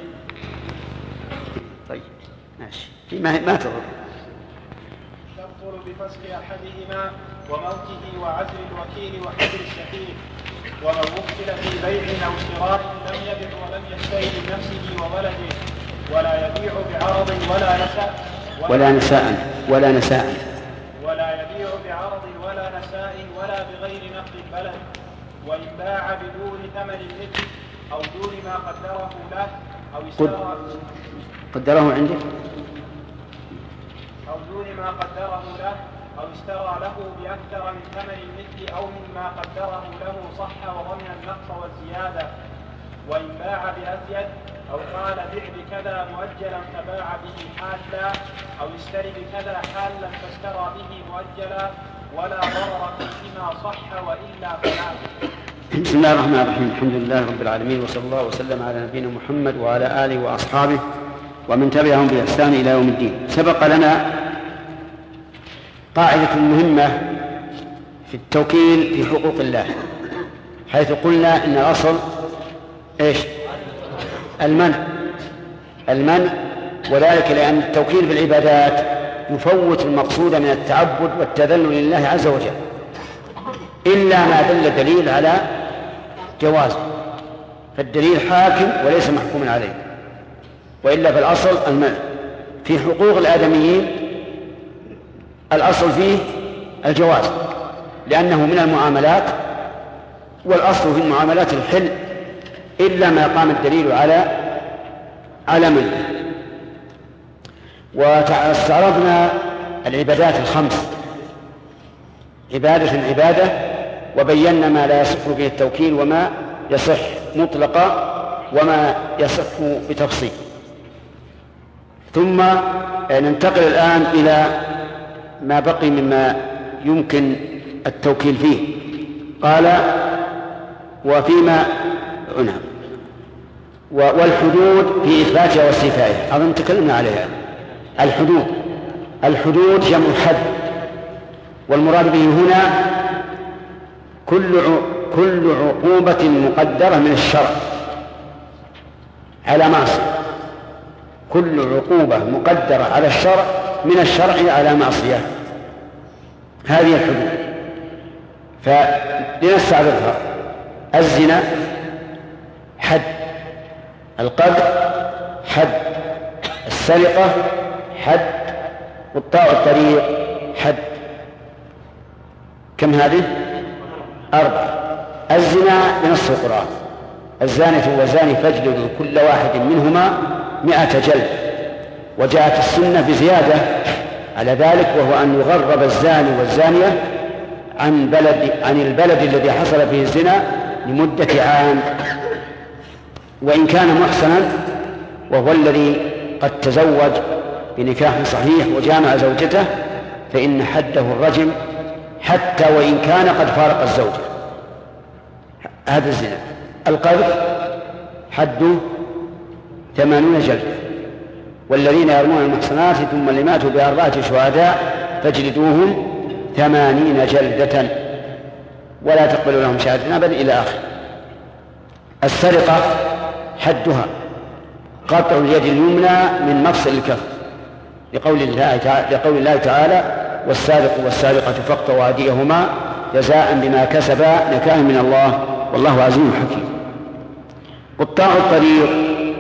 طيب ماشي، ما تضر. تبطل بفسخ أحدهما وموته وعزل الوكيل وحجر الشهيد. ومن وكل في بيع أو شراء لم يبع ولم يشتري لنفسه وولده ولا يبيع بعرض ولا يبيع بعرض ولا نساء ولا بغير نقد البلد، وإن باع بدون ثمن المثل أو دون ما قدره له قدره عنده أو دون ما قدره له أو اشترى له بأكثر من ثمن المثل أو مما قدره له صح وضمن النقص والزيادة. وإن باع بأزيد أو قال بع بكذا مؤجلا فباع به حالا أو اشتري بكذا حالا فاشترى به مؤجلا ولا ضرر فيما صح وإلا فلا. بسم الله الرحمن الرحيم. الحمد لله رب العالمين، وصلى الله وسلم على نبينا محمد وعلى آله وأصحابه ومن تبعهم بإحسان إلى يوم الدين. سبق لنا قاعدة مهمة في التوكيل في حقوق الله، حيث قلنا إن الأصل إيش؟ المنع، وذلك لأن التوكيل بالعبادات يفوت المقصود من التعبد والتذلل لله عز وجل، إلا ما دل دليل على جوازه، فالدليل حاكم وليس محكوما عليه، وإلا في الأصل المنع. في حقوق الآدميين الأصل فيه الجواز لأنه من المعاملات، والأصل في المعاملات الحل إلا ما قام الدليل على منعه. واستعرضنا العبادات الخمس عبادة وبينا ما لا يصح فيه التوكيل وما يصح مطلقا وما يصح بتفصيل. ثم ننتقل الآن إلى ما بقي مما يمكن التوكيل فيه. قال وفيما والحدود في إثباتها واستيفائها، أظن تكلمنا عليها. الحدود جمع حد، والمراد به هنا كل عقوبة مقدرة من الشرع على معصية، كل عقوبة مقدرة على الشرع من الشرع على معصية، هذه الحدود. فلنستعرضها. الزنا حد، القذف حد، السرقة حد، قطاع الطريق حد. كم هذه؟ 4. الزنا بنص القرآن: الزانية والزاني فاجلدوا كل واحد منهما 100 جلد. وجاءت السنة بزيادة على ذلك، وهو أن يغرب الزاني والزانية عن البلد الذي حصل فيه الزنا لمدة عام، وإن كان محسنا وهو الذي قد تزوج بنكاح صحيح وجامع زوجته فإن حده الرجم حتى وإن كان قد فارق الزوجة. هذا الزنا. القذف حده 80 جلدة. والذين يرمون المحصنات ثم اللي ماتوا ب4 شهداء فاجلدوهم 80 جلدة ولا تقبلوا لهم شهادة أبدا إلى آخر. السرقة حدها قطع اليد اليمنى من مفصل الكف، لقول الله تعالى: والسارق والسارقة فاقطعوا أيديهما جزاء بما كسبا نكالا من الله والله عزيز حكيم. قطاع الطريق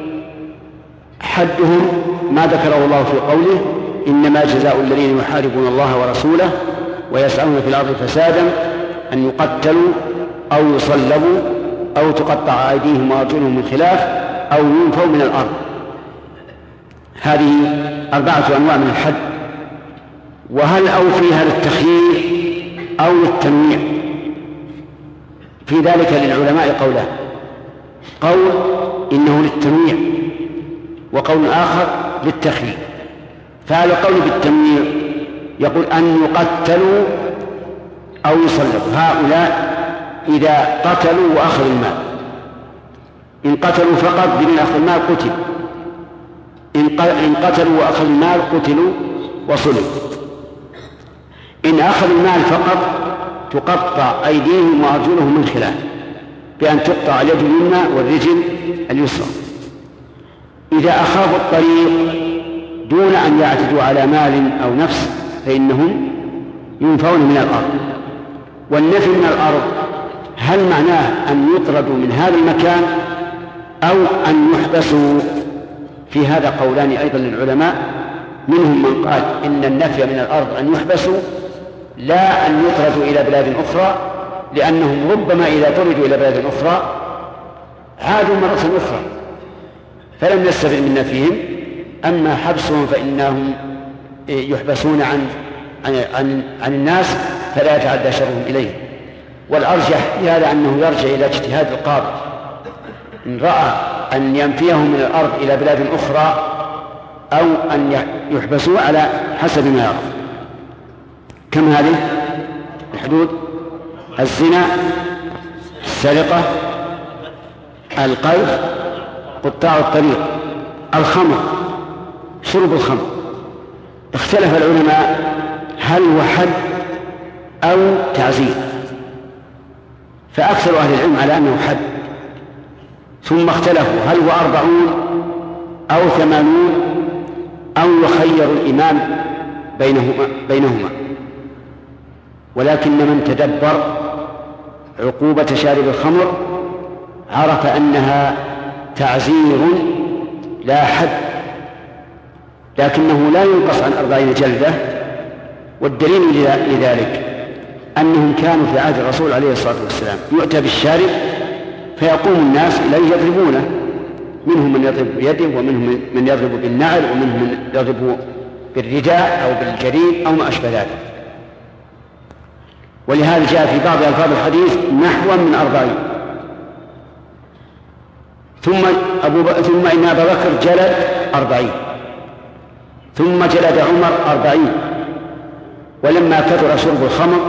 حدهم ما ذكره الله في قوله: إنما جزاء الذين يحاربون الله ورسوله ويسعون في الأرض فسادا أن يقتلوا أو يصلبوا أو تقطع أيديهم وأرجلهم من خلاف أو ينفوا من الأرض. هذه 4 أنواع من الحد. وهل أو في هذا التخيير أو للتنويع؟ في ذلك للعلماء قولان: قول إنه للتنويع، وقول آخر للتخيير. فهذا القول بالتنويع يقول أن يقتلوا أو يصلبوا. هؤلاء إذا قتلوا وأخذوا المال، إن قتلوا فقط بدون أخذ المال قتل، إن قتلوا وأخذوا المال قتلوا وصلبوا. إن أخذوا المال فقط تقطع أيديهم وأرجلهم من خلاف، بأن تقطع اليد اليمنى والرجل اليسرى. إذا أخافوا الطريق دون أن يعتدوا على مال أو نفس فإنهم ينفون من الأرض. والنفي من الأرض هل معناه أن يطردوا من هذا المكان أو أن يحبسوا؟ في هذا قولان أيضا للعلماء، منهم من قال إن النفي من الأرض أن يحبسوا لا أن يطردوا إلى بلاد أخرى، لأنهم ربما إذا طردوا إلى بلاد أخرى عادوا مرة أخرى فلم يستفد من نفيهم. أما حبسهم فإنهم يحبسون عن الناس فلا يتعدى شرهم إليه. والأرجح في هذا أنه يرجع إلى اجتهاد القاضي إن رأى أن ينفيهم من الأرض إلى بلاد أخرى أو أن يحبسوا على حسب ما يرى. كم هذه الحدود؟ الزنا، السرقة، القذف، قطاع الطريق، الخمر، شرب الخمر. اختلف العلماء هل هو حد أو تعزير، فأكثر أهل العلم على أنه حد، ثم اختلفوا هل هو 40 أو 80 أو يخير الإمام بينهما. ولكن من تدبر عقوبة شارب الخمر عرف أنها تعزير لا حد، لكنه لا ينقص عن 40 جلدة. والدليل لذلك أنهم كانوا في عهد الرسول عليه الصلاة والسلام يؤتى بالشارب فيقوم الناس إليه يضربونه، منهم من يضرب بيده، ومنهم من يضرب بالنعل، ومنهم من يضرب بالرداء أو بالجريد أو ما أشبه ذلك. ولهذا جاء في بعض ألفاظ الحديث نحو من 40. ثم إن أبا بكر جلد 40، ثم جلد عمر 40. ولما كثر شرب الخمر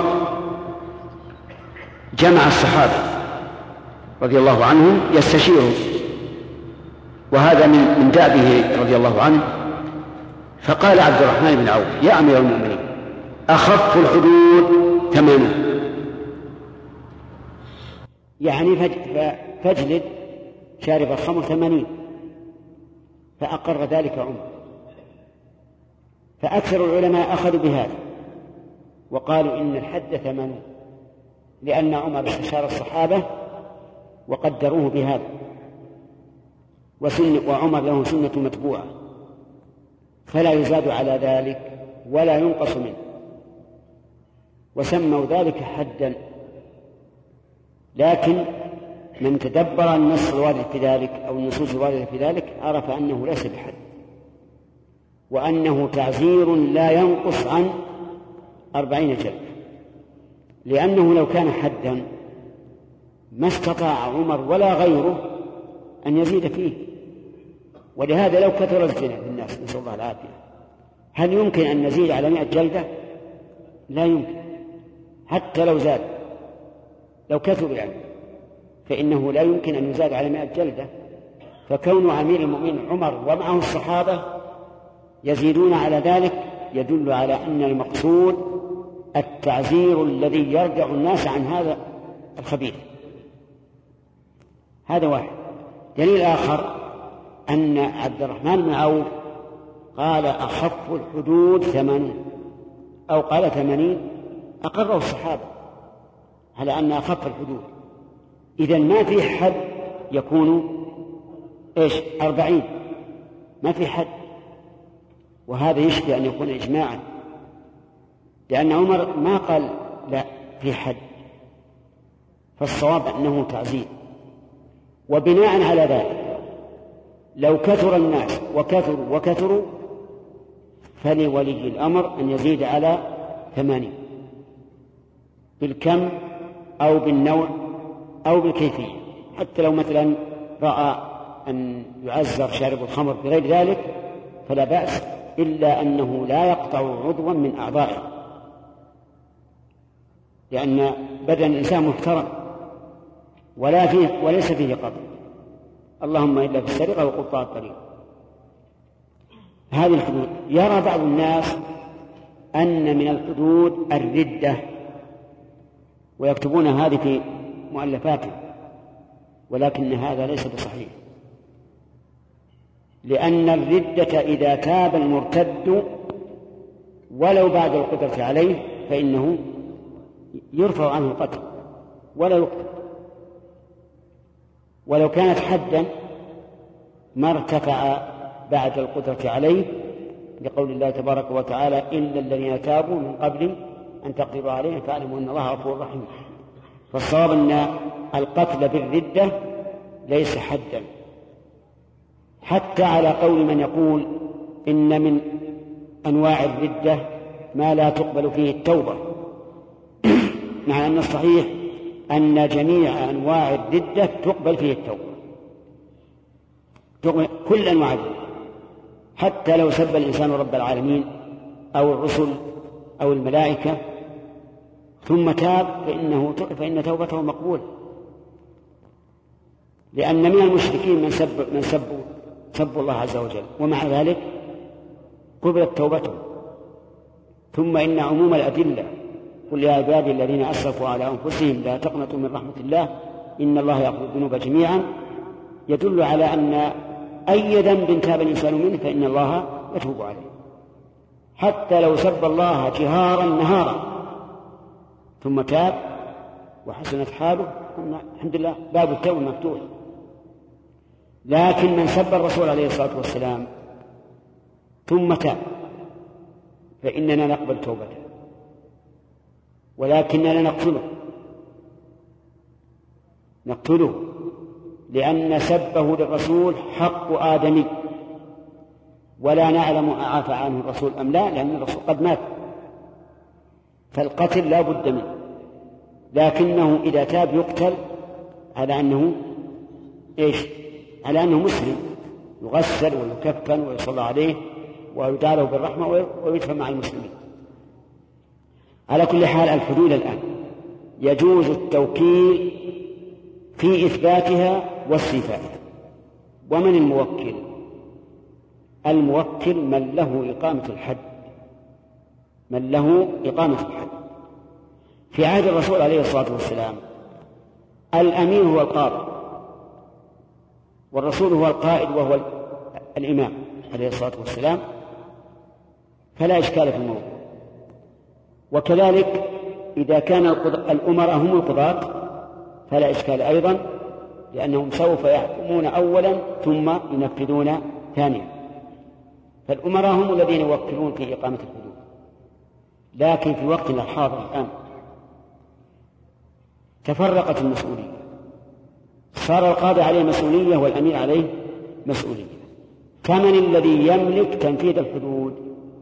جمع الصحابة رضي الله عنهم يستشيروا، وهذا من دأبه رضي الله عنه. فقال عبد الرحمن بن عوف: يا أمير المؤمنين، أخف الحدود 80، يعني فاجلد شارب الخمر 80. فأقر ذلك عمر. فأكثر العلماء أخذوا بهذا وقالوا إن الحد 80، لأن عمر استشار الصحابة وقدروه بهذا، وعمر له سنة متبوعة فلا يزاد على ذلك ولا ينقص منه، وسموا ذلك حدا. لكن من تدبر النص الوارد في ذلك أو النصوص الواردة في ذلك عرف أنه ليس بحد، وأنه تعزير لا ينقص عن 40 جلدة، لأنه لو كان حدا ما استطاع عمر ولا غيره أن يزيد فيه. ولهذا لو كثر الزنا في الناس نسأل الله العافية، هل يمكن أن نزيد على 100 جلدة؟ لا يمكن، حتى لو زاد، لو كثر يعني، فإنه لا يمكن أن يزاد على 100 جلدة. فكون أمير المؤمنين عمر ومعه الصحابة يزيدون على ذلك يدل على أن المقصود التعزير الذي يرجع الناس عن هذا الخبيث. هذا واحد. دليل آخر أن عبد الرحمن بن عوف قال أخف الحدود 80 أو قال 80، أقره الصحابة على أن أخف الحدود. إذن ما في حد يكون 40، ما في حد. وهذا يشبه أن يكون إجماعا، لأن عمر ما قال لا في حد، فالصواب أنه تعزير. وبناء على ذلك لو كثر الناس وكثروا فلولي الأمر أن يزيد على 80 بالكم أو بالنوع أو بالكيفية. حتى لو مثلا رأى أن يعزر شارب الخمر بغير ذلك فلا بأس، إلا أنه لا يقطع عضوا من أعضائه، لأن بدن الإنسان محترم وليس فيه قطع، اللهم إلا في السرقة وقطاع الطريق. هذه الحدود. يرى بعض الناس أن من الحدود الردة، ويكتبون هذه في مؤلفاتهم، ولكن هذا ليس بصحيح، لأن الردة إذا تاب المرتد ولو بعد القدرة عليه فإنه يرفع عنه القتل ولا يقتل. ولو كانت حدا ما ارتفع بعد القدرة عليه، لقول الله تبارك وتعالى: إلا الذين تابوا من قبل أن تقدروا عليهم فاعلموا أن الله غفور رحيم. فالصواب أن القتل بالردة ليس حدا، حتى على قول من يقول إن من أنواع الردة ما لا تقبل فيه التوبة، مع أن الصحيح أن جميع أنواع الردة تقبل فيه التوبة، كل أنواع الردة، حتى لو سب الإنسان رب العالمين أو الرسل أو الملائكة ثم تاب فإن توبته مقبولة، لأن من المشركين من سبوا الله عز وجل ومع ذلك قبلت توبته. ثم إن عموم الأدلة: قل يا عبادي الذين أسرفوا على أنفسهم لا تقنطوا من رحمة الله إن الله يغفر الذنوب جميعا، يدل على أن أي ذنب تاب الإنسان منه فإن الله يتوب عليه، حتى لو سب الله جهارا نهارا ثم تاب وحسنت حاله قلنا الحمد لله باب التوبة مفتوح. لكن من سب الرسول عليه الصلاة والسلام ثم تاب فإننا نقبل توبته، ولكننا نقتله لأن سبه للرسول حق آدمي، ولا نعلم أعفى عنه الرسول أم لا، لأن الرسول قد مات، فالقتل لا بد منه. لكنه إذا تاب يقتل على أنه على أنه مسلم، يغسل ويكفن ويصلى عليه ويدعى له بالرحمة ويدفن مع المسلمين. على كل حال الحدود الآن يجوز التوكيل في إثباتها واستيفائها. ومن الموكل؟ الموكل من له إقامة الحد، من له إقامة الحد. في عهد الرسول عليه الصلاة والسلام الأمير هو القاضي، والرسول هو القائد وهو الإمام عليه الصلاة والسلام، فلا إشكال في الموضوع. وكذلك إذا كان الأمراء هم القضاة فلا إشكال أيضا، لأنهم سوف يحكمون أولا ثم ينفذون ثانيا. فالأمراء هم الذين يوكلون في إقامة الحدود. لكن في وقتنا الحاضر الآن تفرقت المسؤولية، صار القاضي عليه مسؤولية والأمير عليه مسؤولية. فمن الذي يملك تنفيذ الحدود؟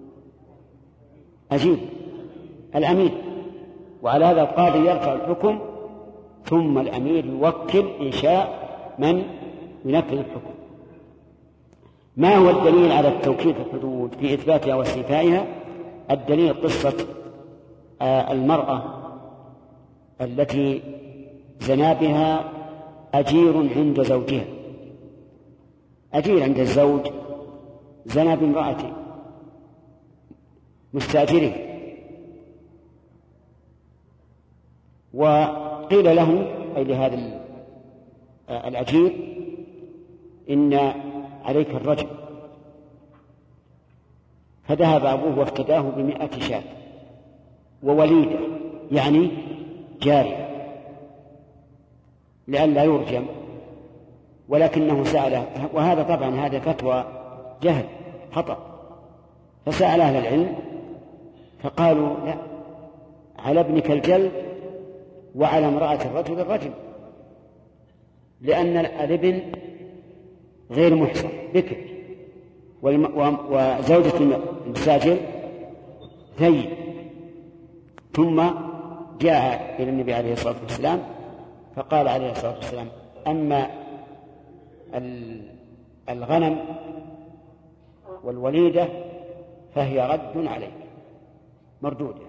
أجيب، الأمير. وعلى هذا القاضي يرفع الحكم ثم الأمير يوكل إن شاء من ينفذ الحكم. ما هو الدليل على التوكيل في الحدود في إثباتها واستيفائها؟ الدليل قصة المرأة التي زنا بها أجير عند زوجها. أجير عند الزوج زنا بامرأته مستأجره، وقيل له أي لهذا الأجير إن عليك الرجم، فذهب أبوه وافتداه ب100 شاة ووليدة يعني جارية لئلا يرجم، ولكنه سأله، وهذا طبعا هذا فتوى جهل خطأ، فسأل أهل العلم فقالوا لا، على ابنك الجلد وعلى امرأة الرجل الرجم، لأن الابن غير محصن بكر، وزوجة المستاجر ثيب. ثم جاء إلى النبي عليه الصلاة والسلام فقال عليه الصلاة والسلام: أما الغنم والوليدة فهي رد عليك، مردودة،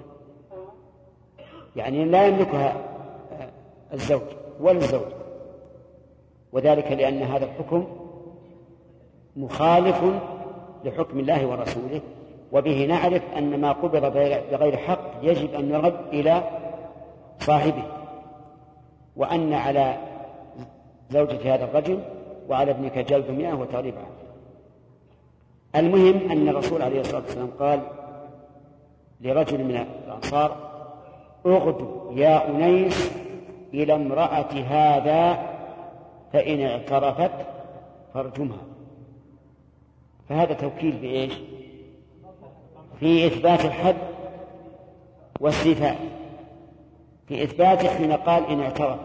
يعني لا يملكها الزوج ولا الزوج، وذلك لأن هذا الحكم مخالف لحكم الله ورسوله، وبه نعرف أن ما قبض بغير حق يجب أن يرد إلى صاحبه، وأن على زوجة هذا الرجل وعلى ابنك جلب 100 وتغريب عنه. المهم أن الرسول عليه الصلاة والسلام قال لرجل من الأنصار: اغدو يا أنيس إلى امرأة هذا فإن اعترفت فارجمها. فهذا توكيل بإيش؟ في إثبات الحد واستيفاء. في إثباته حين قال إن اعترف،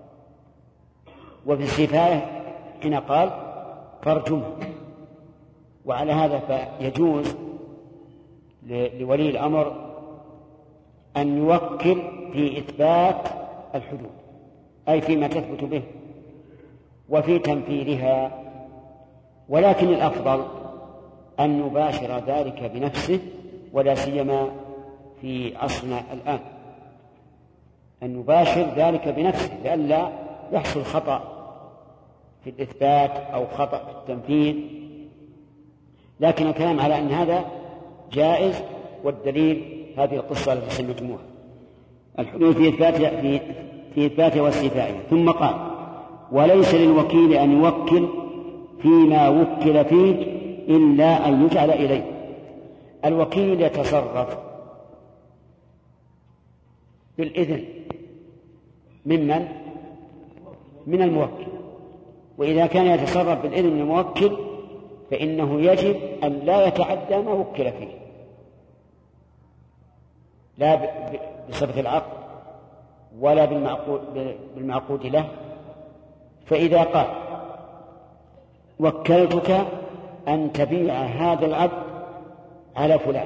وفي استيفائه حين قال فارجمها. وعلى هذا فيجوز لولي الأمر أن يوكل في إثبات الحدود، أي فيما تثبت به وفي تنفيذها، ولكن الأفضل أن يباشر ذلك بنفسه، ولا سيما في عصرنا الآن أن يباشر ذلك بنفسه لئلا يحصل خطأ في الإثبات أو خطأ في التنفيذ. لكن الكلام على أن هذا جائز، والدليل هذه القصة التي سمعتموها، الحدود في إثباتها واستيفائها. ثم قال: وليس للوكيل أن يوكل فيما وكل فيه إلا أن يجعل إليه. الوكيل يتصرف بالإذن ممن؟ من الموكل. وإذا كان يتصرف بالإذن من الموكل فإنه يجب أن لا يتعدى ما وكل فيه، لا بصفة العقد ولا بالمعقود له. فإذا قال وكلتك أن تبيع هذا العبد على فلان،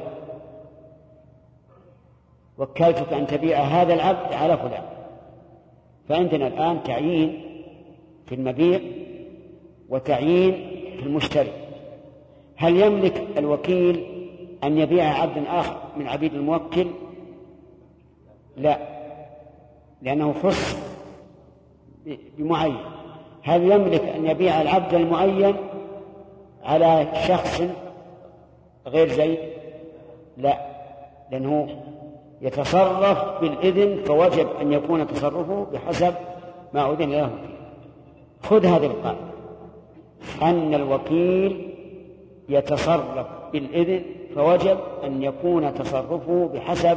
وكلتك أن تبيع هذا العبد على فلان، فعندنا الآن تعيين في المبيع وتعيين في المشتري. هل يملك الوكيل أن يبيع عبد آخر من عبيد الموكل؟ لا، لأنه خص بمعين. هل يملك أن يبيع العبد المعين على شخص غير زيد؟ لا، لأنه يتصرف بالإذن، فوجب أن يكون تصرفه بحسب ما أذن له فيه. خذ هذه القاعدة، أن الوكيل يتصرف بالإذن فوجب أن يكون تصرفه بحسب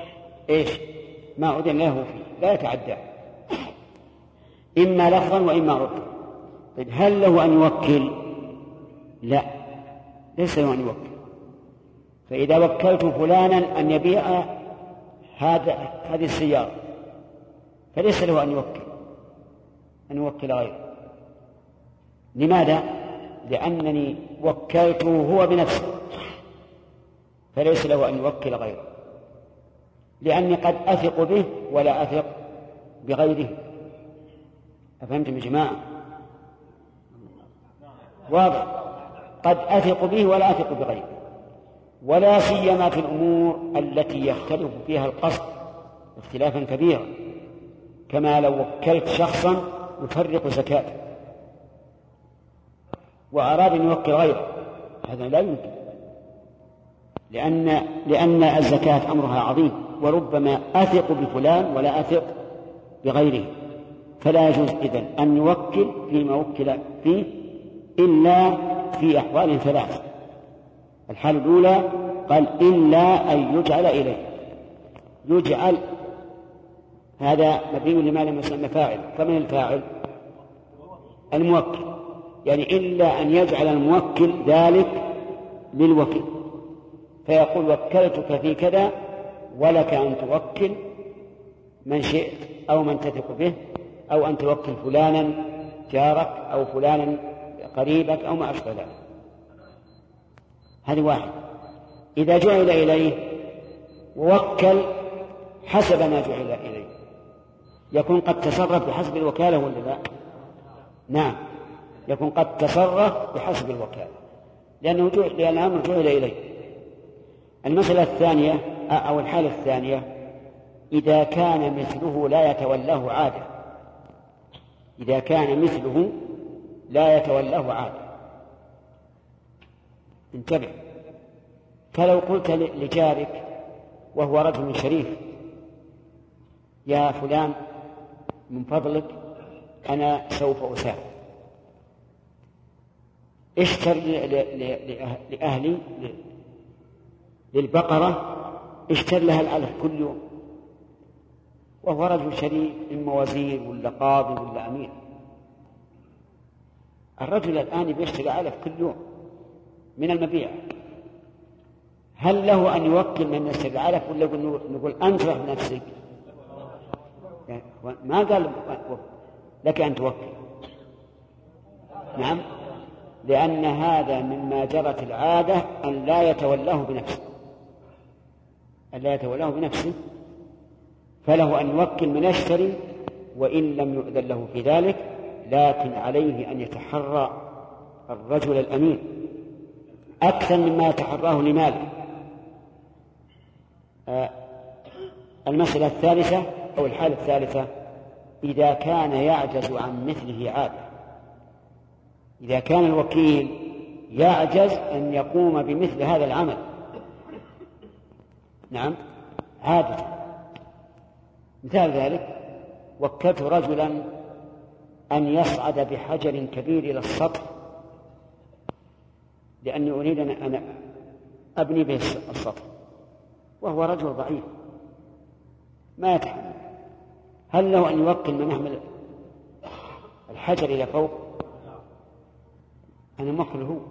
ما أذن له فيه، لا يتعدى، إما لفظا وإما عرفا. طيب هل له أن يوكل؟ لا، ليس له أن يوكل. فإذا وكلت فلانا أن يبيع هذه السيارة فليس له أن يوكل غيره. لماذا؟ لأنني وكلته هو بنفسه، فليس له أن يوكل غيره، لأني قد أثق به ولا أثق بغيره. أفهمتم يا جماعة؟ واضح، قد أثق به ولا أثق بغيره، ولا سيما في الأمور التي يختلف فيها القصد اختلافا كبيرا، كما لو وكلت شخصا يفرق زكاته وأراد أن يوكل غيره، هذا لا يمكن، لأن الزكاة أمرها عظيم، وربما أثق بفلان ولا أثق بغيره، فلا يجوز إذن أن يوكل فيما وكل فيه إلا في أحوال ثلاث. الحالة الأولى قال إلا أن يجعل إليه، يجعل هذا مبني لما لم يسمى فاعل، فمن الفاعل؟ الموكل، يعني إلا أن يجعل الموكل ذلك للوكيل، فيقول وكلتك في كذا ولك أن توكل من شئت أو من تثق به، أو أن توكل فلانا جارك أو فلانا قريبك أو ما أشبه ذلك. هذه واحد. إذا جعل إليه ووكل حسب ما جعل إليه يكون قد تصرف بحسب الوكالة ولا لا؟ نعم، يكون قد تصرف بحسب الوكالة، لأن الأمر جعل إليه. المسألة الثانية أو الحالة الثانية إذا كان مثله لا يتولاه عادة، إذا كان مثله لا يتولاه عادة. انتبه، فلو قلت لجارك وهو رجل شريف يا فلان من فضلك أنا سوف أسافر، اشتر لأهلي للبقرة، اشتر لها العلف كل يوم، وهو رجل شريف إما وزير ولا قاضي ولا أمير. الرجل الآن بيشتري علف كل يوم من المبيع، هل له أن يوكل من يشتري العلف ولا نقول أنت رح بنفسك؟ ما قال لك أن توكل. نعم، لأن هذا مما جرت العادة أن لا يتولاه بنفسه، أن لا يتولاه بنفسه، فله أن يوكل من يشتري وإن لم يؤذن له في ذلك، لكن عليه أن يتحرى الرجل الأمين أكثر مما يتحراه لماله. المسألة الثالثة أو الحالة الثالثة إذا كان يعجز عن مثله عادة، إذا كان الوكيل يعجز أن يقوم بمثل هذا العمل، نعم عادة. مثال ذلك وكلت رجلا أن يصعد بحجر كبير إلى السطح لأني أريد أن أبني به السطح، وهو رجل ضعيف ما يتحمل، هل له أن يوكل من يحمل الحجر إلى فوق؟ أنا موكل هو،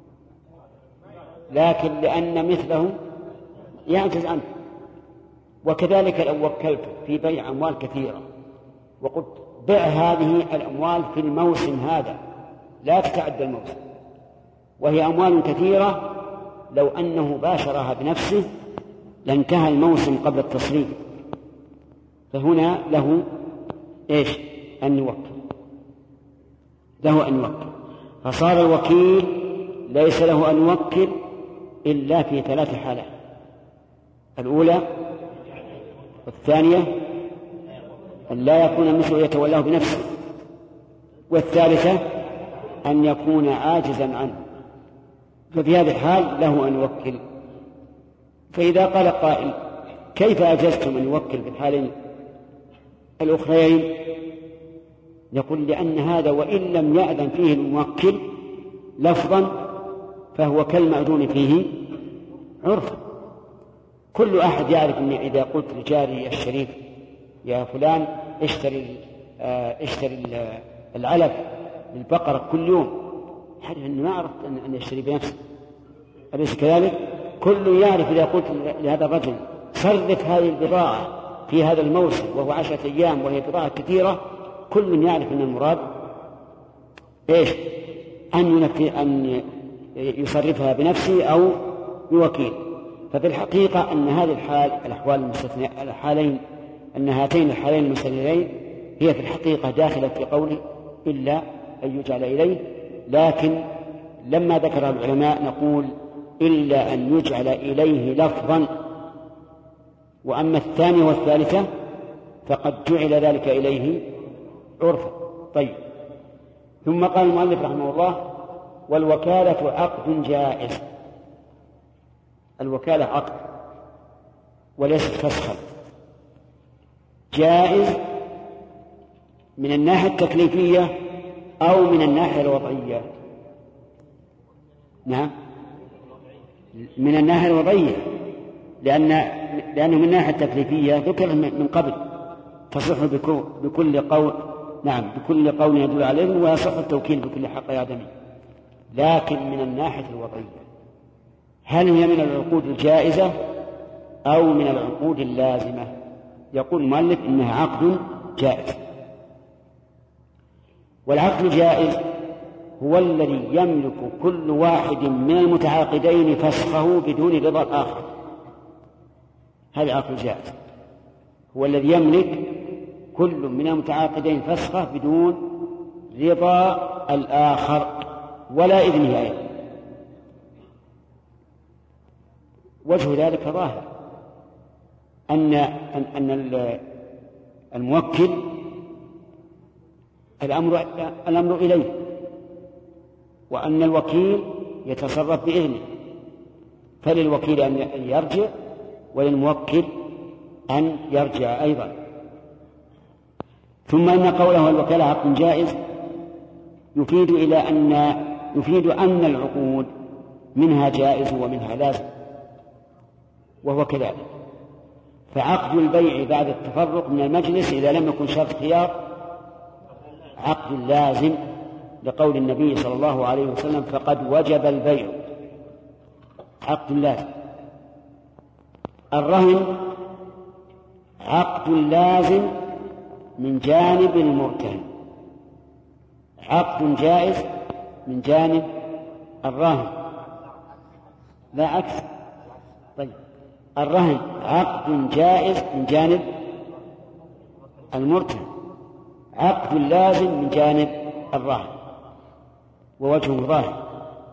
لكن لأن مثله يعجز عنه. وكذلك لو وكلت في بيع أموال كثيرة وقلت بع هذه الأموال في الموسم هذا لا تتعدى الموسم، وهي أموال كثيرة، لو أنه باشرها بنفسه لانتهى الموسم قبل التصريف، فهنا له إيش؟ أن يوكل، له أن يوكل. فصار الوكيل ليس له أن يوكل إلا في 3 حالات: الأولى والثانية أن لا يكون مثله يتولاه بنفسه، والثالثة أن يكون عاجزا عنه. ففي هذه الحال له أن يوكل. فإذا قال قائل: كيف أجزتم أن يوكل في الحالين الأخرين؟ يقول: لأن هذا وإن لم يأذن فيه الموكل لفظا فهو كالمأذون فيه عرفا. كل أحد يعرف أني إذا قلت لجاري الشريف: يا فلان اشتري العلف للبقرة كل يوم، يعرف أنه ما عرفت أن يشتري بنفسه، أليس كذلك؟ كل يعرف إذا قلت لهذا الرجل: صرف هذه البضاعة في هذا الموسم وهو 10 أيام وهي بضاعة كثيرة، كل يعرف أن المراد إيش؟ أن يصرفها بنفسه أو بوكيل. ففي الحقيقة أن هذه الأحوال المستثنية الحالين، أن هاتين الحالين المستثنيين هي في الحقيقة داخلة في قوله إلا أن يجعل إليه، لكن لما ذكر العلماء نقول إلا أن يجعل إليه لفظا، وأما الثانية والثالثة فقد جعل ذلك إليه عرفا. طيب، ثم قال المؤلف رحمه الله: والوكالة عقد جائز. الوكالة عقد وليست فسخا، جائز من الناحية التكليفية أو من الناحية الوضعية. نعم، من الناحية الوضعية، لأنه من الناحية التكليفية ذكر من قبل تصح بكل قول، نعم، بكل قول يدل عليه، ويصح التوكيل بكل حق آدمي. لكن من الناحية الوضعية هل هي من العقود الجائزة أو من العقود اللازمة؟ يقول المؤلف إنها عقد جائز. والعقد الجائز هو الذي يملك كل واحد من المتعاقدين فسخه بدون رضا الآخر. هذا عقد جائز، هو الذي يملك كل من المتعاقدين فسخه بدون رضا الآخر ولا إذنه أيضا. وجه ذلك ظاهر، أن الموكل الأمر إليه، وأن الوكيل يتصرف بإذنه، فللوكيل أن يرجع وللموكل أن يرجع أيضا. ثم إن قوله الوكالة عقد جائز يفيد أن العقود منها جائز ومنها لازم، وهو كذلك. فعقد البيع بعد التفرق من المجلس إذا لم يكن شرط خيار عقد لازم، لقول النبي صلى الله عليه وسلم: فقد وجب البيع، عقد لازم. الرهن عقد لازم من جانب المرتهن، عقد جائز من جانب الراهن، لا عكس. طيب، الرهن عقد جائز من جانب المرتهن، عقد لازم من جانب الراهن، ووجهه ظاهر،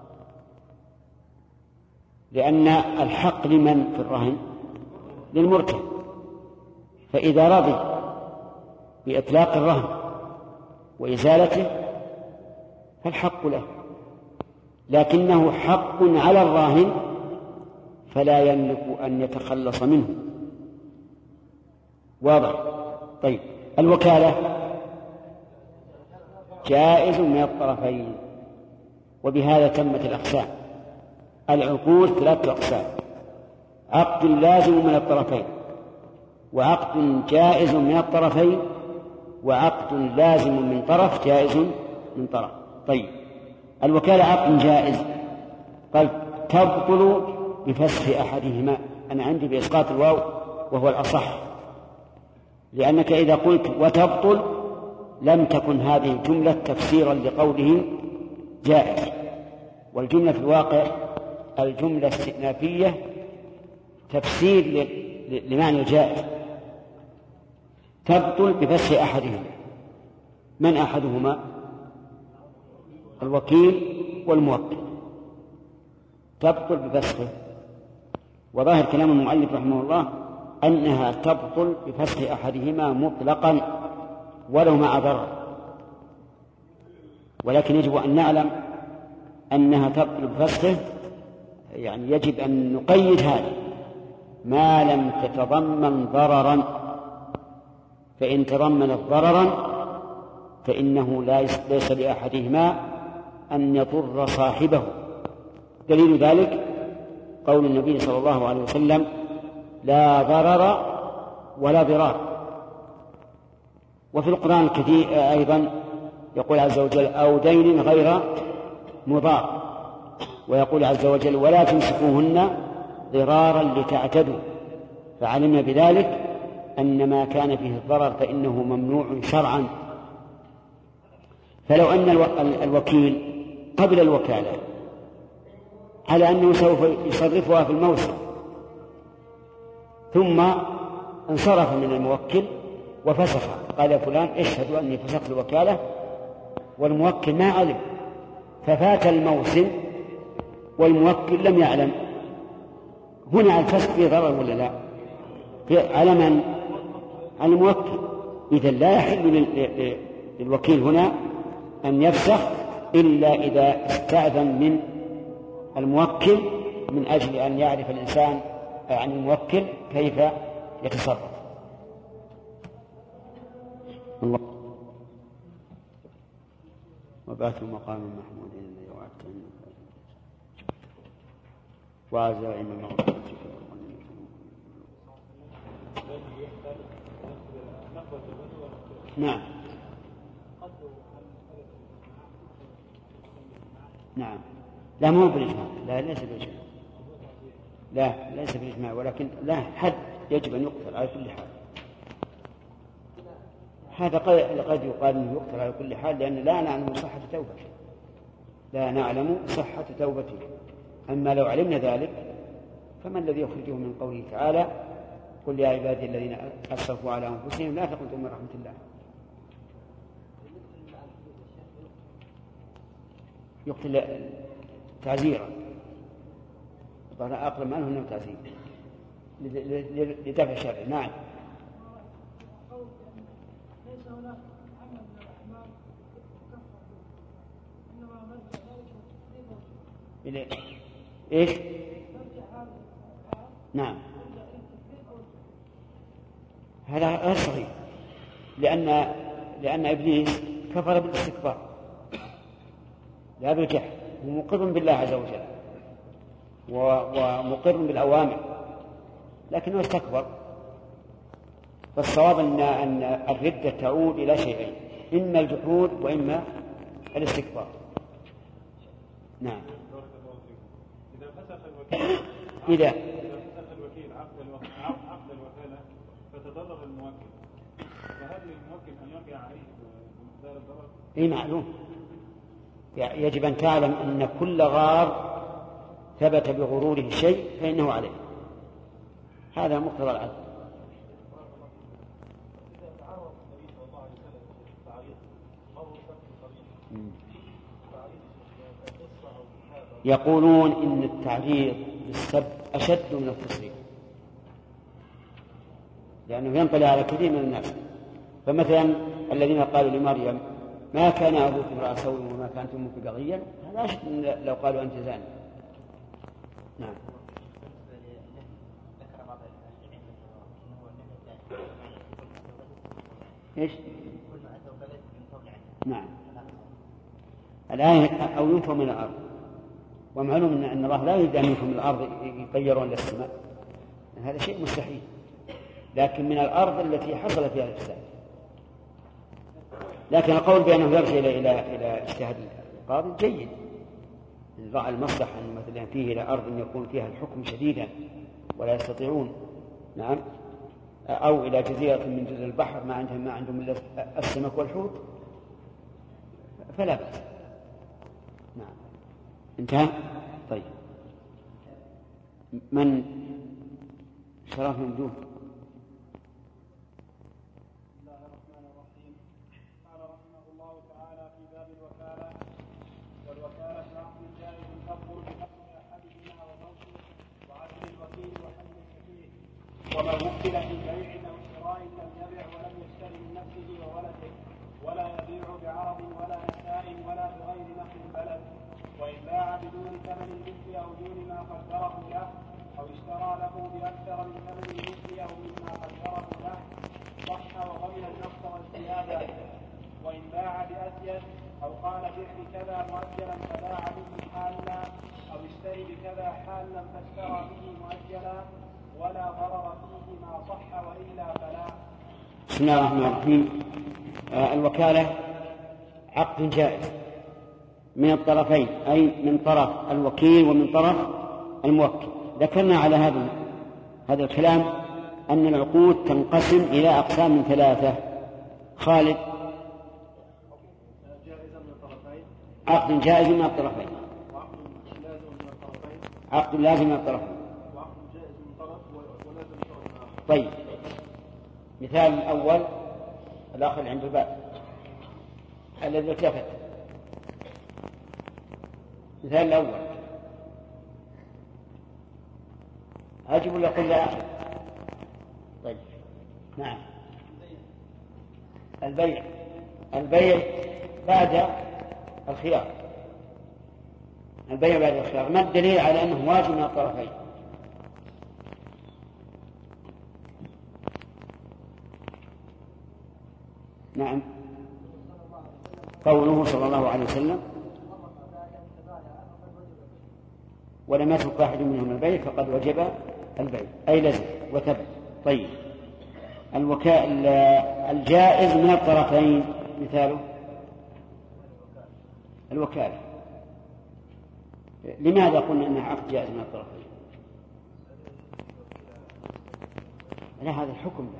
لأن الحق لمن في الرهن؟ للمرتهن، فإذا رضي بإطلاق الرهن وإزالته فالحق له، لكنه حق على الراهن فلا يملك أن يتخلص منه. واضح؟ طيب، الوكالة جائز من الطرفين، وبهذا تمت الأقسام. العقود 3 أقسام: عقد لازم من الطرفين، وعقد جائز من الطرفين، وعقد لازم من طرف جائز من طرف. طيب الوكالة عقد جائز، قال تبطل بفسخ أحدهما. أنا عندي بإسقاط الواو وهو الأصح، لأنك إذا قلت وتبطل لم تكن هذه الجملة تفسيرا لقوله جائز، والجملة في الواقع الجملة استئنافية تفسير لمعنى الجائز. تبطل بفسخ أحدهما. من أحدهما؟ الوكيل والموكل. تبطل بفسخه، وظاهر كلام المؤلف رحمه الله أنها تبطل بفسخ أحدهما مطلقا ولو مع ضرر، ولكن يجب أن نعلم أنها تبطل بفسخه، يعني يجب أن نقيد هذا ما لم تتضمن ضررا، فإن تضمنت ضررا فإنه ليس لأحدهما أن يضر صاحبه. دليل ذلك قول النبي صلى الله عليه وسلم لا ضرر ولا ضرار. وفي القرآن الكثير أيضا يقول عز وجل أو دين غير مضار، ويقول عز وجل ولا تمسكوهن ضرارا لتعتدوا، فعلمنا بذلك أن ما كان فيه الضرر فإنه ممنوع شرعا. فلو أن الوكيل قبل الوكالة على أنه سوف يصرفها في الموسم، ثم انصرف من الموكل وفسخ، قال يا فلان اشهد أني فسخت الوكالة، والموكل ما علم، ففات الموسم والموكل لم يعلم، هنا الفسخ فيه ضرر ولا لا؟ على من؟ على الموكل. إذا لا يحل للوكيل هنا أن يفسخ إلا إذا استأذن من الموكل من أجل أن يعرف الإنسان عن الموكل كيف يتصرف. الله وبعث مقام محمود الذي وعدته وعزائم المغفرة. نعم نعم. لا مو بالإجماع، لا ليس بالإجماع، لا ليس بالإجماع، ولكن لا حد يجب أن يقتل على كل حال. هذا قد يقال أنه يقتل على كل حال لأن لا نعلم صحة توبته، لا نعلم صحة توبته. أما لو علمنا ذلك فما الذي يخرجه من قوله تعالى قل يا عبادي الذين أسرفوا على أنفسهم لا تقنطوا من رحمة الله. يقتل تعزيرا، فأنا أقل ما له إنه تعزير لدفع شره. نعم. إيش؟ نعم هذا غير صحيح، لأن إبليس كفر بالاستكبار لا بالجحد، ومقر بالله عز وجل ومقر بالأوامر لكنه استكبر. فالصواب أن الردة تعود إلى شيئين، إما الجحود وإما الاستكبار. نعم. إذا فسخ الوكيل عقد الوكالة فتضرر الموكل، فهل للموكل أن يقع عليه بمقدار الضرر؟ إيه معلوم. يجب أن تعلم أن كل غار ثبت بغروره شيء فإنه عليه، هذا مقتضى العدل. يقولون إن التعريض بالسب أشد من التصريح، لأنه ينطلي على كثير من الناس. فمثلا الذين قالوا لمريم ما كان أبوك امرأ سوء وما كانت أمك بغيا، هذا أشد من لو قالوا أنت زاني. نعم. إيش؟ نعم. الآية أو ينفوا من الأرض، ومعلوم أن الله لا يريد أن ينفوا من الأرض يطيرون للسماء، هذا شيء مستحيل، لكن من الأرض التي حصل فيها الإفساد. لكن القول بأنه يرجع إلى اجتهاد القاضي جيد، إن رأى المصلحة مثلا فيه إلى أرض يكون فيها الحكم شديدا ولا يستطيعون، نعم، أو إلى جزيرة من جزر البحر ما عندهم إلا السمك والحوت فلا بأس. نعم، انتهى. طيب، من شرف ممدوح. بسم الله الرحمن الرحيم. قال رحمه الله تعالى في باب الوكالة: والوكالة عقد جائز تبطل بحكم أحدهما وموته وعدل الوكيل وحل السفيه، ومن وكل في بيع أو شراء لم يبع ولم يشتري من نفسه وولده، ولا يبيع بعرض ولا نساء ولا بغير نقل البلد، وإن باع بدون ثمن المثل أو دون ما قدره له، أو اشترى له بأكثر من ثمن المثل أو مما قدره له، صح وضمن النقص والزيادة. وإن باع بأزيد أو قال بع بكذا مؤجلا فباع به حالا، أو اشتري بكذا حالا فاشترى به مؤجلا، ولا ضرر فيه ما صح وإلا فلا. بسم الله الرحمن الرحيم. الوكالة عقد جائز من الطرفين، أي من طرف الوكيل ومن طرف الموكل. ذكرنا على هذا الكلام أن العقود تنقسم إلى أقسام 3. خالد. عقد جائز من الطرفين، عقد لازم من الطرفين. طيب، مثال الأول الآخر عند الباب الذي التفت. مثال الأول أجب ولا قل لا أجب؟ طيب، نعم. البيع بعد الخيار. البيع بعد الخيار، ما الدليل على أنه واجب من الطرفين؟ نعم، قوله صلى الله عليه وسلم: ولم يترك واحد منهم البيع فقد وجب البيع، أي لزم وثبت. طيب، الجائز من الطرفين مثاله الوكالة. لماذا قلنا أنها عقد جائز من الطرفين؟ لا، هذا الحكم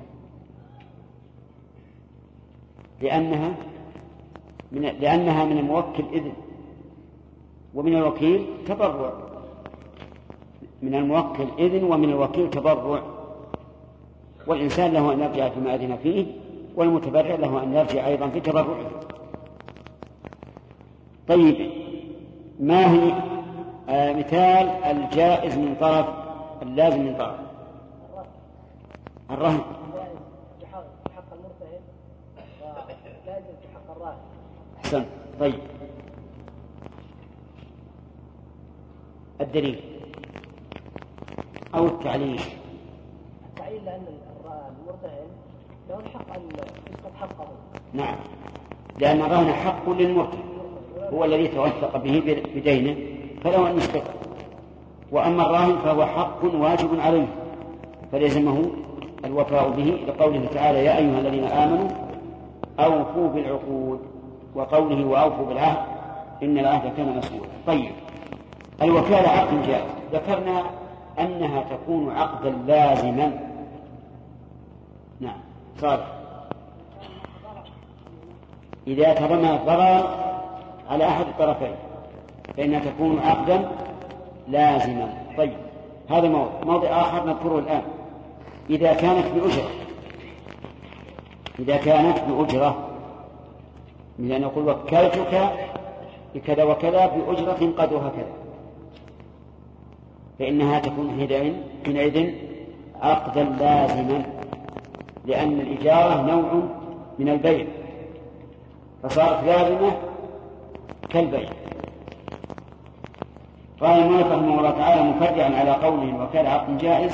لأنها من الموكل إذن، ومن الوكيل تبرع. من الموكل إذن ومن الوكيل تبرع، والإنسان له أن يرجع فيما أذن فيه، والمتبرع له أن يرجع أيضا في تبرعه. طيب، ما هي مثال الجائز من طرف اللازم من طرف؟ الرهن بحق المرتهن ولازم بحق الراهن. أحسن. طيب، الدليل أو التعليل؟ التعليل لأن المرتهن له الحق أن يسقط حقه. نعم، لأن الرهن حق للمرتهن، هو الذي توثق به بدينه فله أن يسقط. وأما الراهن فهو حق واجب عليه فلزمه الوفاء به، لقوله تعالى: يا أيها الذين آمنوا أوفوا بالعقود، وقوله: وأوفوا بالعهد إن العهد كان مسؤولا. طيب، الوكالة عقد جائز. ذكرنا أنها تكون عقدا لازما. نعم، صالح. إذا تضمن الضرر على أحد الطرفين فإنها تكون عقدا لازما. طيب، هذا موضع آخر نذكره الآن. إذا كانت بأجرة، من أن يقول: وكلتك بكذا وكذا بأجرة قدرها كذا، فإنها تكون حينئذ عقدا لازما، لأن الإجارة نوع من البيع فصارت لازمة كالبيع. قال المؤلف رحمه الله تعالى مفرعا على قوله: وكان عقد جائز.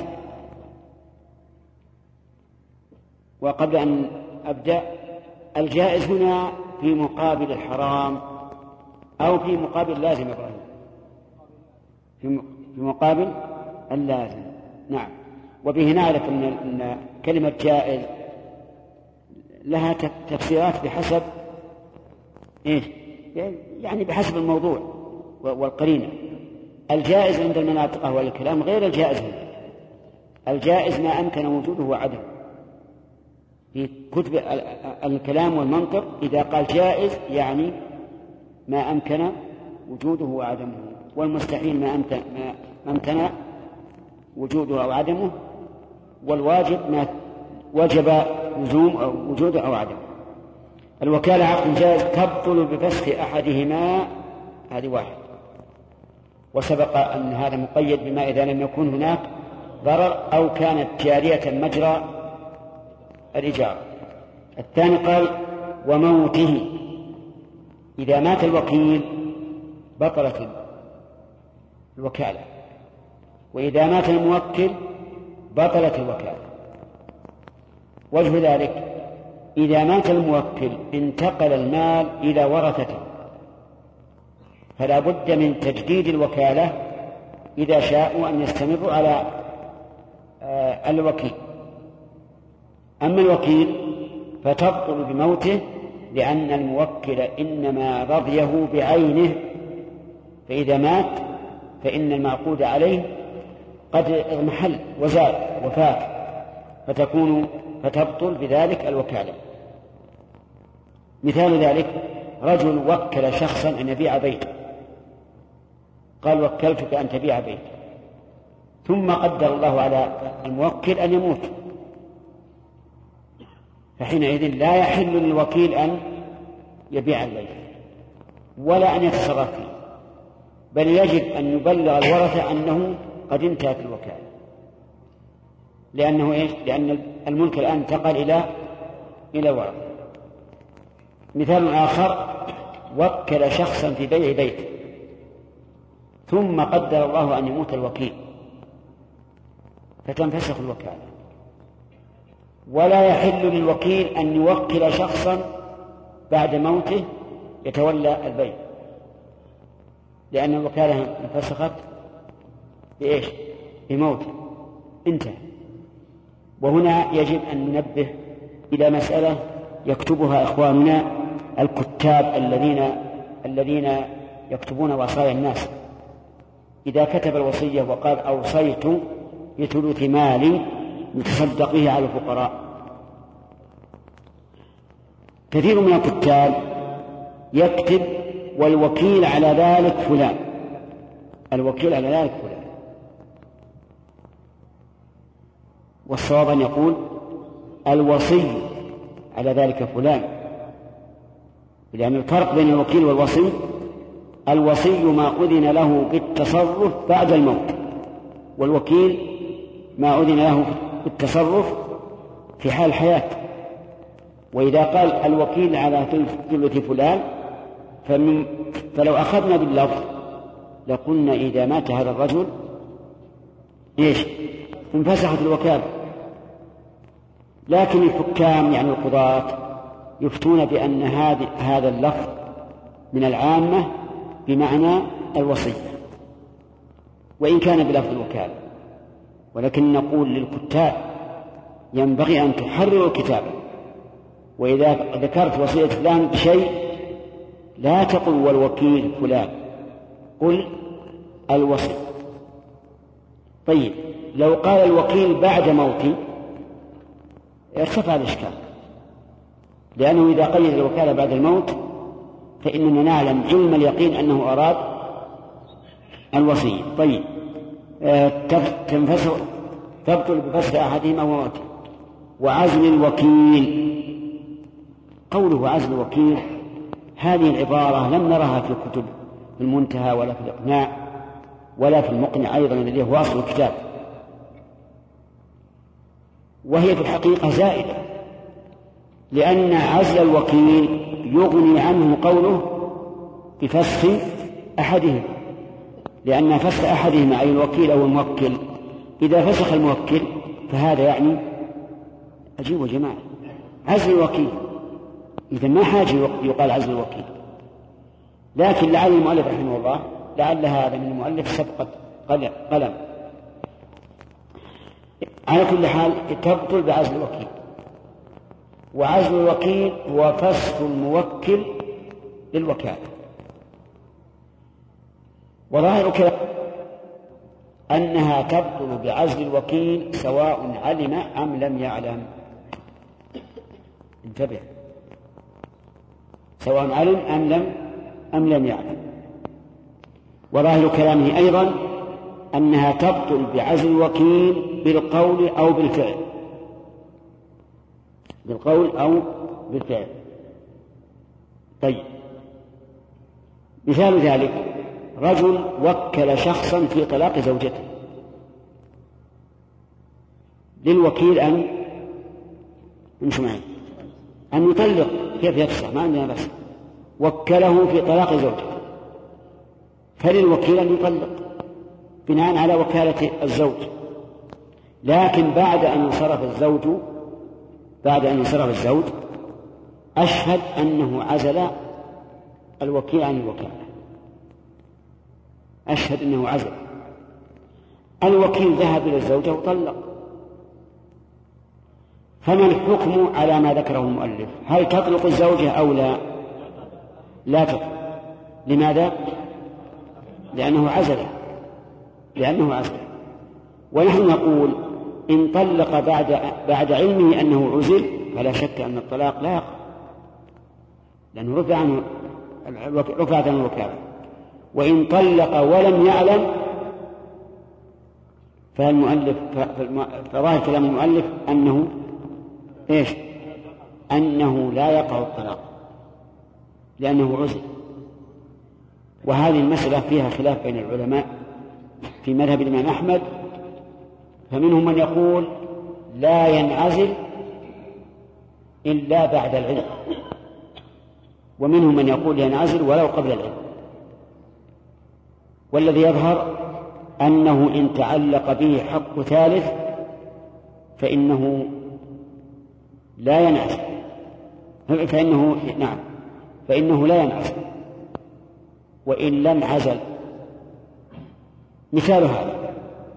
وقبل أن أبدأ، الجائز هنا في مقابل الحرام أو في مقابل لازم إبراهيم؟ في مقابل اللازم. نعم. وبه نعرف أن كلمة جائز لها تفسيرات بحسب إيه؟ يعني بحسب الموضوع والقرينة. الجائز عند المناطق هو الكلام غير الجائز هنا. الجائز ما أمكن وجوده وعدمه. في كتب الكلام والمنطق إذا قال جائز يعني ما أمكن وجوده وعدمه، والمستحيل ما امتنع وجوده أو عدمه، والواجب ما وجب لزوم أو وجوده أو عدمه. الوكالة عقد جائز تبطل بفسخ أحدهما، هذه واحد. وسبق أن هذا مقيد بما إذا لم يكن هناك ضرر أو كانت جارية مجرى الإجارة. الثاني قال وموته، إذا مات الوكيل بطلت الوكالة، وإذا مات الموكل بطلت الوكالة. وجه ذلك إذا مات الموكل انتقل المال إلى ورثته، فلا بد من تجديد الوكالة إذا شاءوا أن يستمروا على الوكيل. أما الوكيل فتبطل بموته، لأن الموكل إنما رضيه بعينه، فإذا مات فإن المعقود عليه قد اضمحل وزال وفات، فتبطل بذلك الوكالة. مثال ذلك رجل وكل شخصا أن يبيع بيته، قال وكلتك أن تبيع بيت، ثم قدر الله على الموكل أن يموت، فحينئذ لا يحل للوكيل أن يبيع البيت ولا أن يتصرف فيه، بل يجب أن يبلغ الورثة أنه قد انتهت الوكالة، لأنه إيش؟ لأن الملك الآن انتقل إلى ورثة. مثال آخر وكل شخصا في بيع بيت، ثم قدر الله أن يموت الوكيل، فتنفسخ الوكالة. ولا يحل للوكيل أن يوكل شخصا بعد موته يتولى البيع، لأن الوكالة انفسخت بإيش؟ بموته، انتهى. وهنا يجب أن ننبه إلى مسألة يكتبها إخواننا الكتاب الذين يكتبون وصايا الناس. إذا كتب الوصية وقال أوصيت بثلث مالي يتصدق به على الفقراء، كثير من الكتاب يكتب والوكيل على ذلك فلان، الوكيل على ذلك فلان، والصواب أن يقول الوصي على ذلك فلان، لأن الفرق بين الوكيل والوصي الوصي ما أذن له بالتصرف بعد الموت، والوكيل ما أذن له بالتصرف في حال الحياة. وإذا قال الوكيل على ثلث فلان فلو أخذنا باللفظ لقلنا إذا مات هذا الرجل إيش؟ انفسخت الوكالة. لكن الحكام يعني القضاة يفتون بأن هذا اللفظ من العامة بمعنى الوصية، وإن كان بلفظ الوكالة، ولكن نقول للكتاب ينبغي أن تحرروا الكتابة، وإذا ذكرت وصية فلان بشيء لا تقل والوكيل فلان، قل الوصي. طيب لو قال الوكيل بعد موتي ارتفع الإشكال، لأنه إذا قيد الوكالة بعد الموت فإننا نعلم علم اليقين أنه أراد الوصية. طيب تبطل بفسخ أحدهما وموته. وعزل الوكيل، قوله عزل الوكيل هذه العبارة لم نرها في كتب المنتهى ولا في الإقناع ولا في المقنع أيضا الذي هو أصل الكتاب، وهي في الحقيقة زائدة، لأن عزل الوكيل يغني عنه قوله بفسخ أحدهما، لأن فسخ أحدهما أي الوكيل أو الموكل إذا فسخ الموكل فهذا يعني أجيب يا جماعة عزل الوكيل، إذا ما حاجة يقال عزل الوكيل. لكن لعل المؤلف رحمه الله لعل هذا من المؤلف سبقة قلم. على كل حال تبطل بعزل الوكيل. وعزل الوكيل هو فسخ الموكل للوكالة. وظاهر كلام أنها تبطل بعزل الوكيل سواء علم أم لم يعلم. انتبه، سواء علم أم لم يعلم. وظاهر كلامه أيضا أنها تبطل بعزل الوكيل بالقول أو بالفعل، بالقول أو بالفعل. طيب، مثال ذلك رجل وكل شخصا في طلاق زوجته، للوكيل أن يطلق، كيف يفسخ؟ ما عندنا بس، وكله في طلاق زوجته، فللوكيل أن يطلق بناء على وكالة الزوج. لكن بعد أن ينصرف الزوج أشهد أنه عزل الوكيل عن الوكالة، أشهد أنه عزل. الوكيل ذهب إلى الزوجة وطلق، فما الحكم على ما ذكره المؤلف؟ هل تطلق الزوجة أو لا؟ لا تطلق. لماذا؟ لأنه عزل. ونحن نقول إن طلق بعد علمه أنه عزل فلا شك أن الطلاق لا يقع، لأنه رفعت عنه الوكالة. وإن طلق ولم يعلم فظاهر كلام المؤلف أنه لا يقع الطلاق لأنه عزل. وهذه المسألة فيها خلاف بين العلماء في مذهب الإمام أحمد، فمنهم من يقول لا ينعزل إلا بعد العلم، ومنهم من يقول ينعزل ولو قبل العلم. والذي يظهر أنه إن تعلق به حق ثالث فإنه لا ينعزل، فإنه لا ينعزل وإن لم عزل. مثال هذا: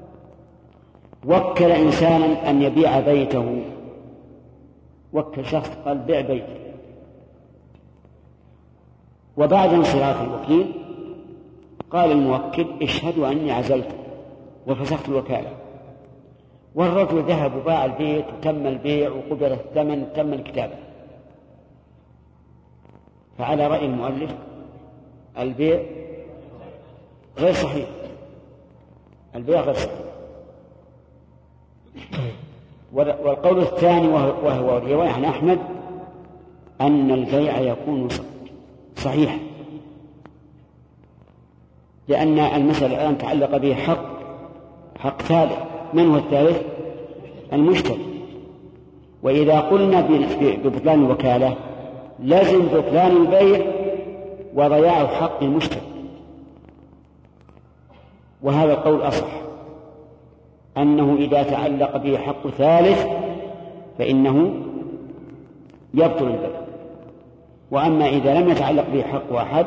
وكل إنسانا أن يبيع بيته، وكل شخص قال بيع بيته، وبعد انصراف الوكيل قال الموكل اشهدوا أني عزلت وفسخت الوكالة، والرجل ذهب وباع البيت وتم البيع وقبل الثمن تم الكتابة. فعلى رأي المؤلف البيع غير صحيح، البيع غير صحيح. والقول الثاني وهو رواية عن أحمد أن البيع يكون صحيحا، لأن المسألة الآن تعلق به حق ثالث. من هو الثالث؟ المشتري. وإذا قلنا ببطلان الوكالة لازم بطلان البيع وضياع حق المشتري، وهذا القول أصح، أنه إذا تعلق به حق ثالث فإنه يبطل البيع. وأما إذا لم يتعلق به حق واحد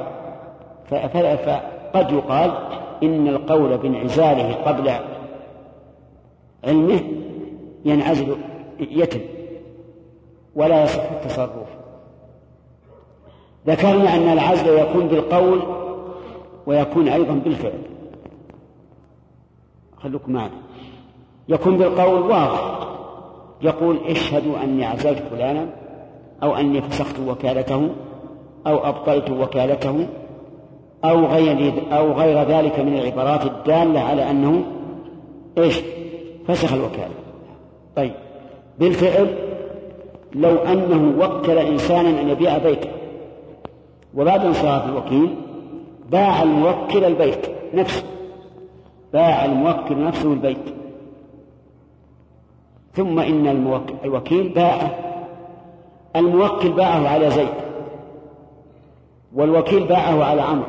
فقد يقال إن القول بانعزاله قبل علمه ينعزل يتم ولا يصح التصرف. ذكرنا أن العزل يكون بالقول ويكون أيضا بالفعل. خلوكم معنا. يكون بالقول واضح، يقول اشهدوا أني عزلت فلانا أو أني فسخت وكالته أو أبطلت وكالته أو غير ذلك من العبارات الدالة على أنه فسخ الوكالة. طيب، بالفعل لو أنه وكل إنسانا أن يبيع بيته، وبعد انصراف الوكيل باع الموكل البيت نفسه، باع الموكل نفسه البيت، ثم إن الوكيل باعه، الموكل باعه على زيد والوكيل باعه على عمرو،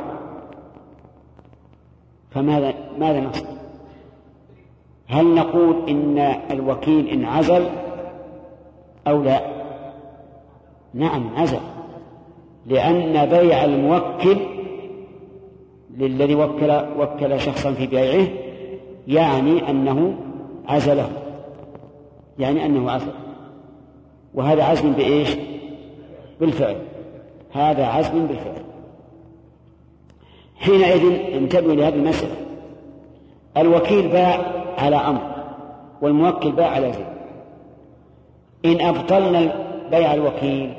ماذا نصنع؟ هل نقول إن الوكيل انعزل أو لا؟ نعم عزل، لأن بيع الموكل للذي وكل شخصا في بيعه يعني أنه عزله، يعني أنه عزل، وهذا عزم بالفعل، هذا عزم بالفعل. حينئذ انتبهوا لهذه المسألة. الوكيل باع على أمر والموكل باع على زيد. إن أبطلنا بيع الوكيل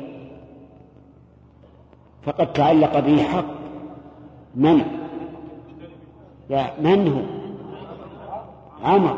فقد تعلق به حق من؟ لا، من هو؟ عمر.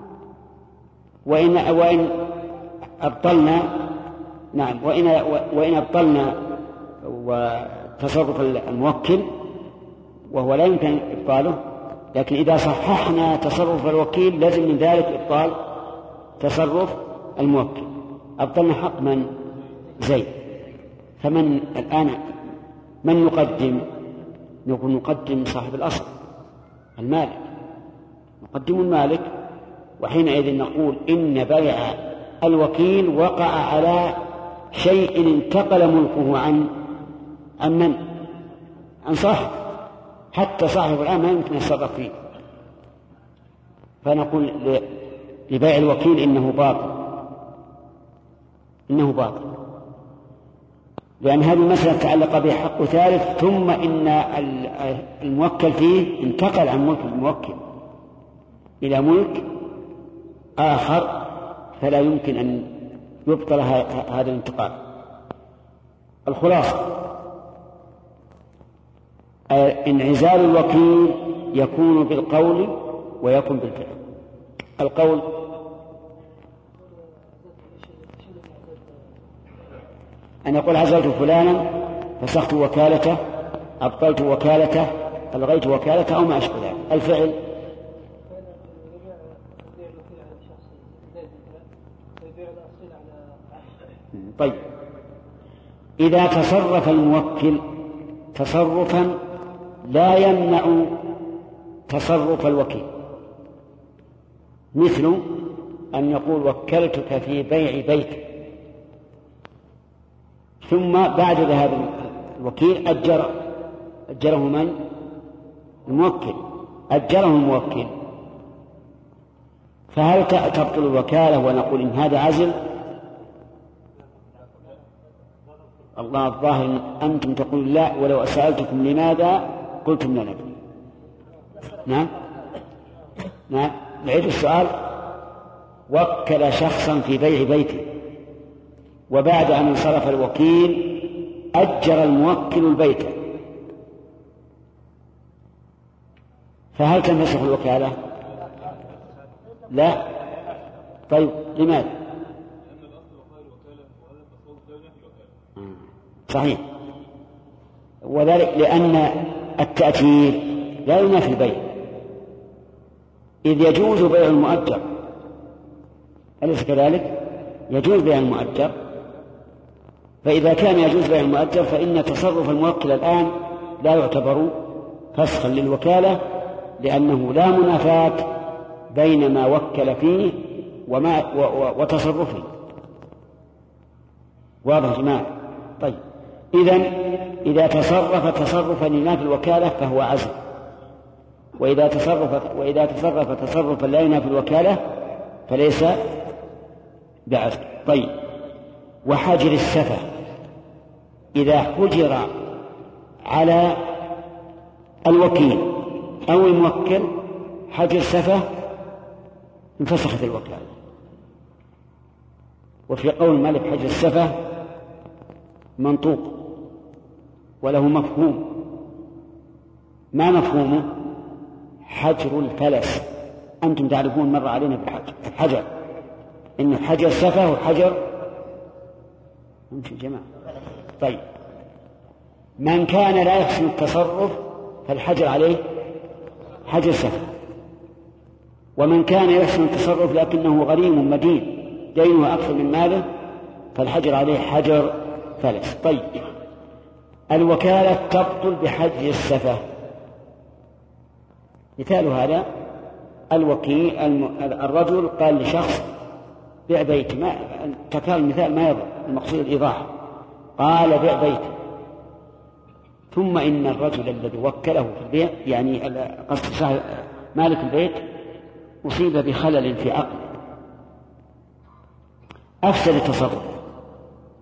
وإن أبطلنا، نعم، وإن أبطلنا وتصرف الموكل وهو لا يمكن إبطاله، لكن إذا صححنا تصرف الوكيل لازم من ذلك إبطال تصرف الموكل. أبطلنا حق من؟ زيد. فمن الآن من نقدم؟ نقول نقدم صاحب الأصل المالك، نقدم المالك. وحينئذ نقول إن بيع الوكيل وقع على شيء انتقل ملكه عن من؟ عن صاحب، حتى صاحب الآن ما يمكن يتصرف فيه. فنقول لبيع الوكيل إنه باطل، لأن هذه المسألة تعلق به حق ثالث، ثم إن الموكل فيه انتقل عن ملك الموكل إلى ملك آخر، فلا يمكن أن يبطل هذا الانتقال. الخلاصة: انعزال الوكيل يكون بالقول ويكون بالفعل. القول: أن يقول عزلت فلانا، فسخت وكالته، أبطلت وكالته، ألغيت وكالته، أو ما أشبه ذلك. الفعل: طيب، إذا تصرف الموكل تصرفا لا يمنع تصرف الوكيل، مثل أن يقول وكلتك في بيع بيتك، ثم بعد ذهاب الوكيل أجره من؟ الموكل، أجره الموكل. فهل تبطل الوكالة ونقول إن هذا عزل؟ الله الظاهر أنتم تقول لا، ولو سألتكم لماذا قلتم لا ندري. نعم، نعيد السؤال. وكل شخصا في بيع بيته، وبعد أن انصرف الوكيل أجر الموكل البيت، فهل تنفسخ الوكالة؟ لا. طيب، لماذا؟ صحيح، وذلك لأن التأثير لا ينافي البيع، إذ يجوز بيع المؤجر، أليس كذلك؟ يجوز بيع المؤجر، فإذا كان يجوز بيع المؤجر فإن تصرف الموكل الآن لا يعتبر فسخا للوكالة، لأنه لا منافاة بين ما وكل فيه وتصرفه. واضح يا جماعة؟ طيب، إذا تصرف تصرفا ينافي الوكالة فهو عزل، وإذا تصرف تصرفا لا ينافي الوكالة فليس بعزل. طيب، وحجر السفه: إذا حجر على الوكيل أو الموكل حجر سفه انفسخت الوكالة. وفي قول مالك حجر السفه منطوق وله مفهوم. ما مفهومه؟ حجر الفلس. أنتم تعرفون مر علينا بالحجر إن حجر سفه وحجر جماعة. طيب، من كان لا يحسن التصرف فالحجر عليه حجر سفه، ومن كان يحسن التصرف لكنه غريم مدين دينه أكثر من ماله فالحجر عليه حجر فلس. طيب، الوكالة تبطل بحجر السفه. مثال هذا: الوكيل الرجل قال لشخص بيع بيت، ما تكال المثال ما يضر، المقصود الإيضاح، قال بيع بيت، ثم إن الرجل الذي وكله في البيع، يعني قصد مالك البيت، أصيب بخلل في عقله أفسد التصرف.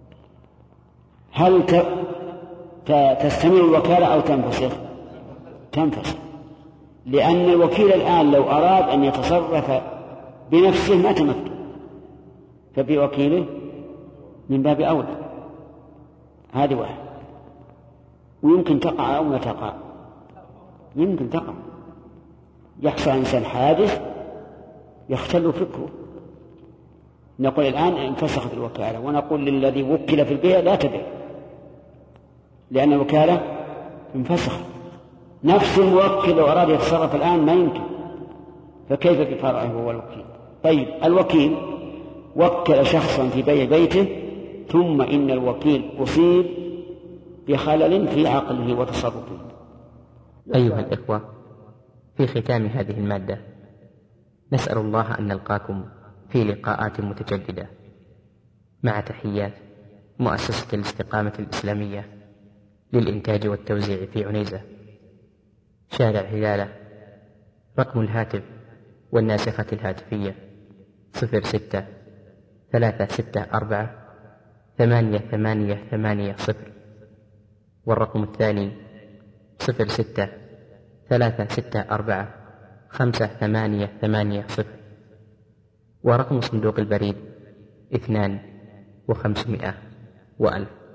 هل تستمر الوكالة أو تنفسخ؟ تنفسخ، لأن الوكيل الآن لو أراد أن يتصرف بنفسه ما تمكن، فبوكيله من باب أولى. هذه واحد. ويمكن تقع أو لا تقع، يمكن تقع، يحصل إنسان حادث يختل فكره، نقول الآن انفسخت الوكالة، ونقول للذي وكل في البيع لا تبيع، لأن الوكالة انفسخت. نفس الموكل لو أراد يتصرف الآن ما يمكن، فكيف بفرعه هو الوكيل؟ طيب الوكيل وكل شخصا في بيع بيته، ثم إن الوكيل أصيب بخلل في عقله وتصرفه. أيها الإخوة، في ختام هذه المادة نسأل الله أن نلقاكم في لقاءات متجددة، مع تحيات مؤسسة الاستقامة الإسلامية للإنتاج والتوزيع في عنيزة، شارع هلالة. رقم الهاتف والناسخة الهاتفية 06-364-8880، والرقم الثاني 06-364-5880، ورقم صندوق البريد 2500 و1000.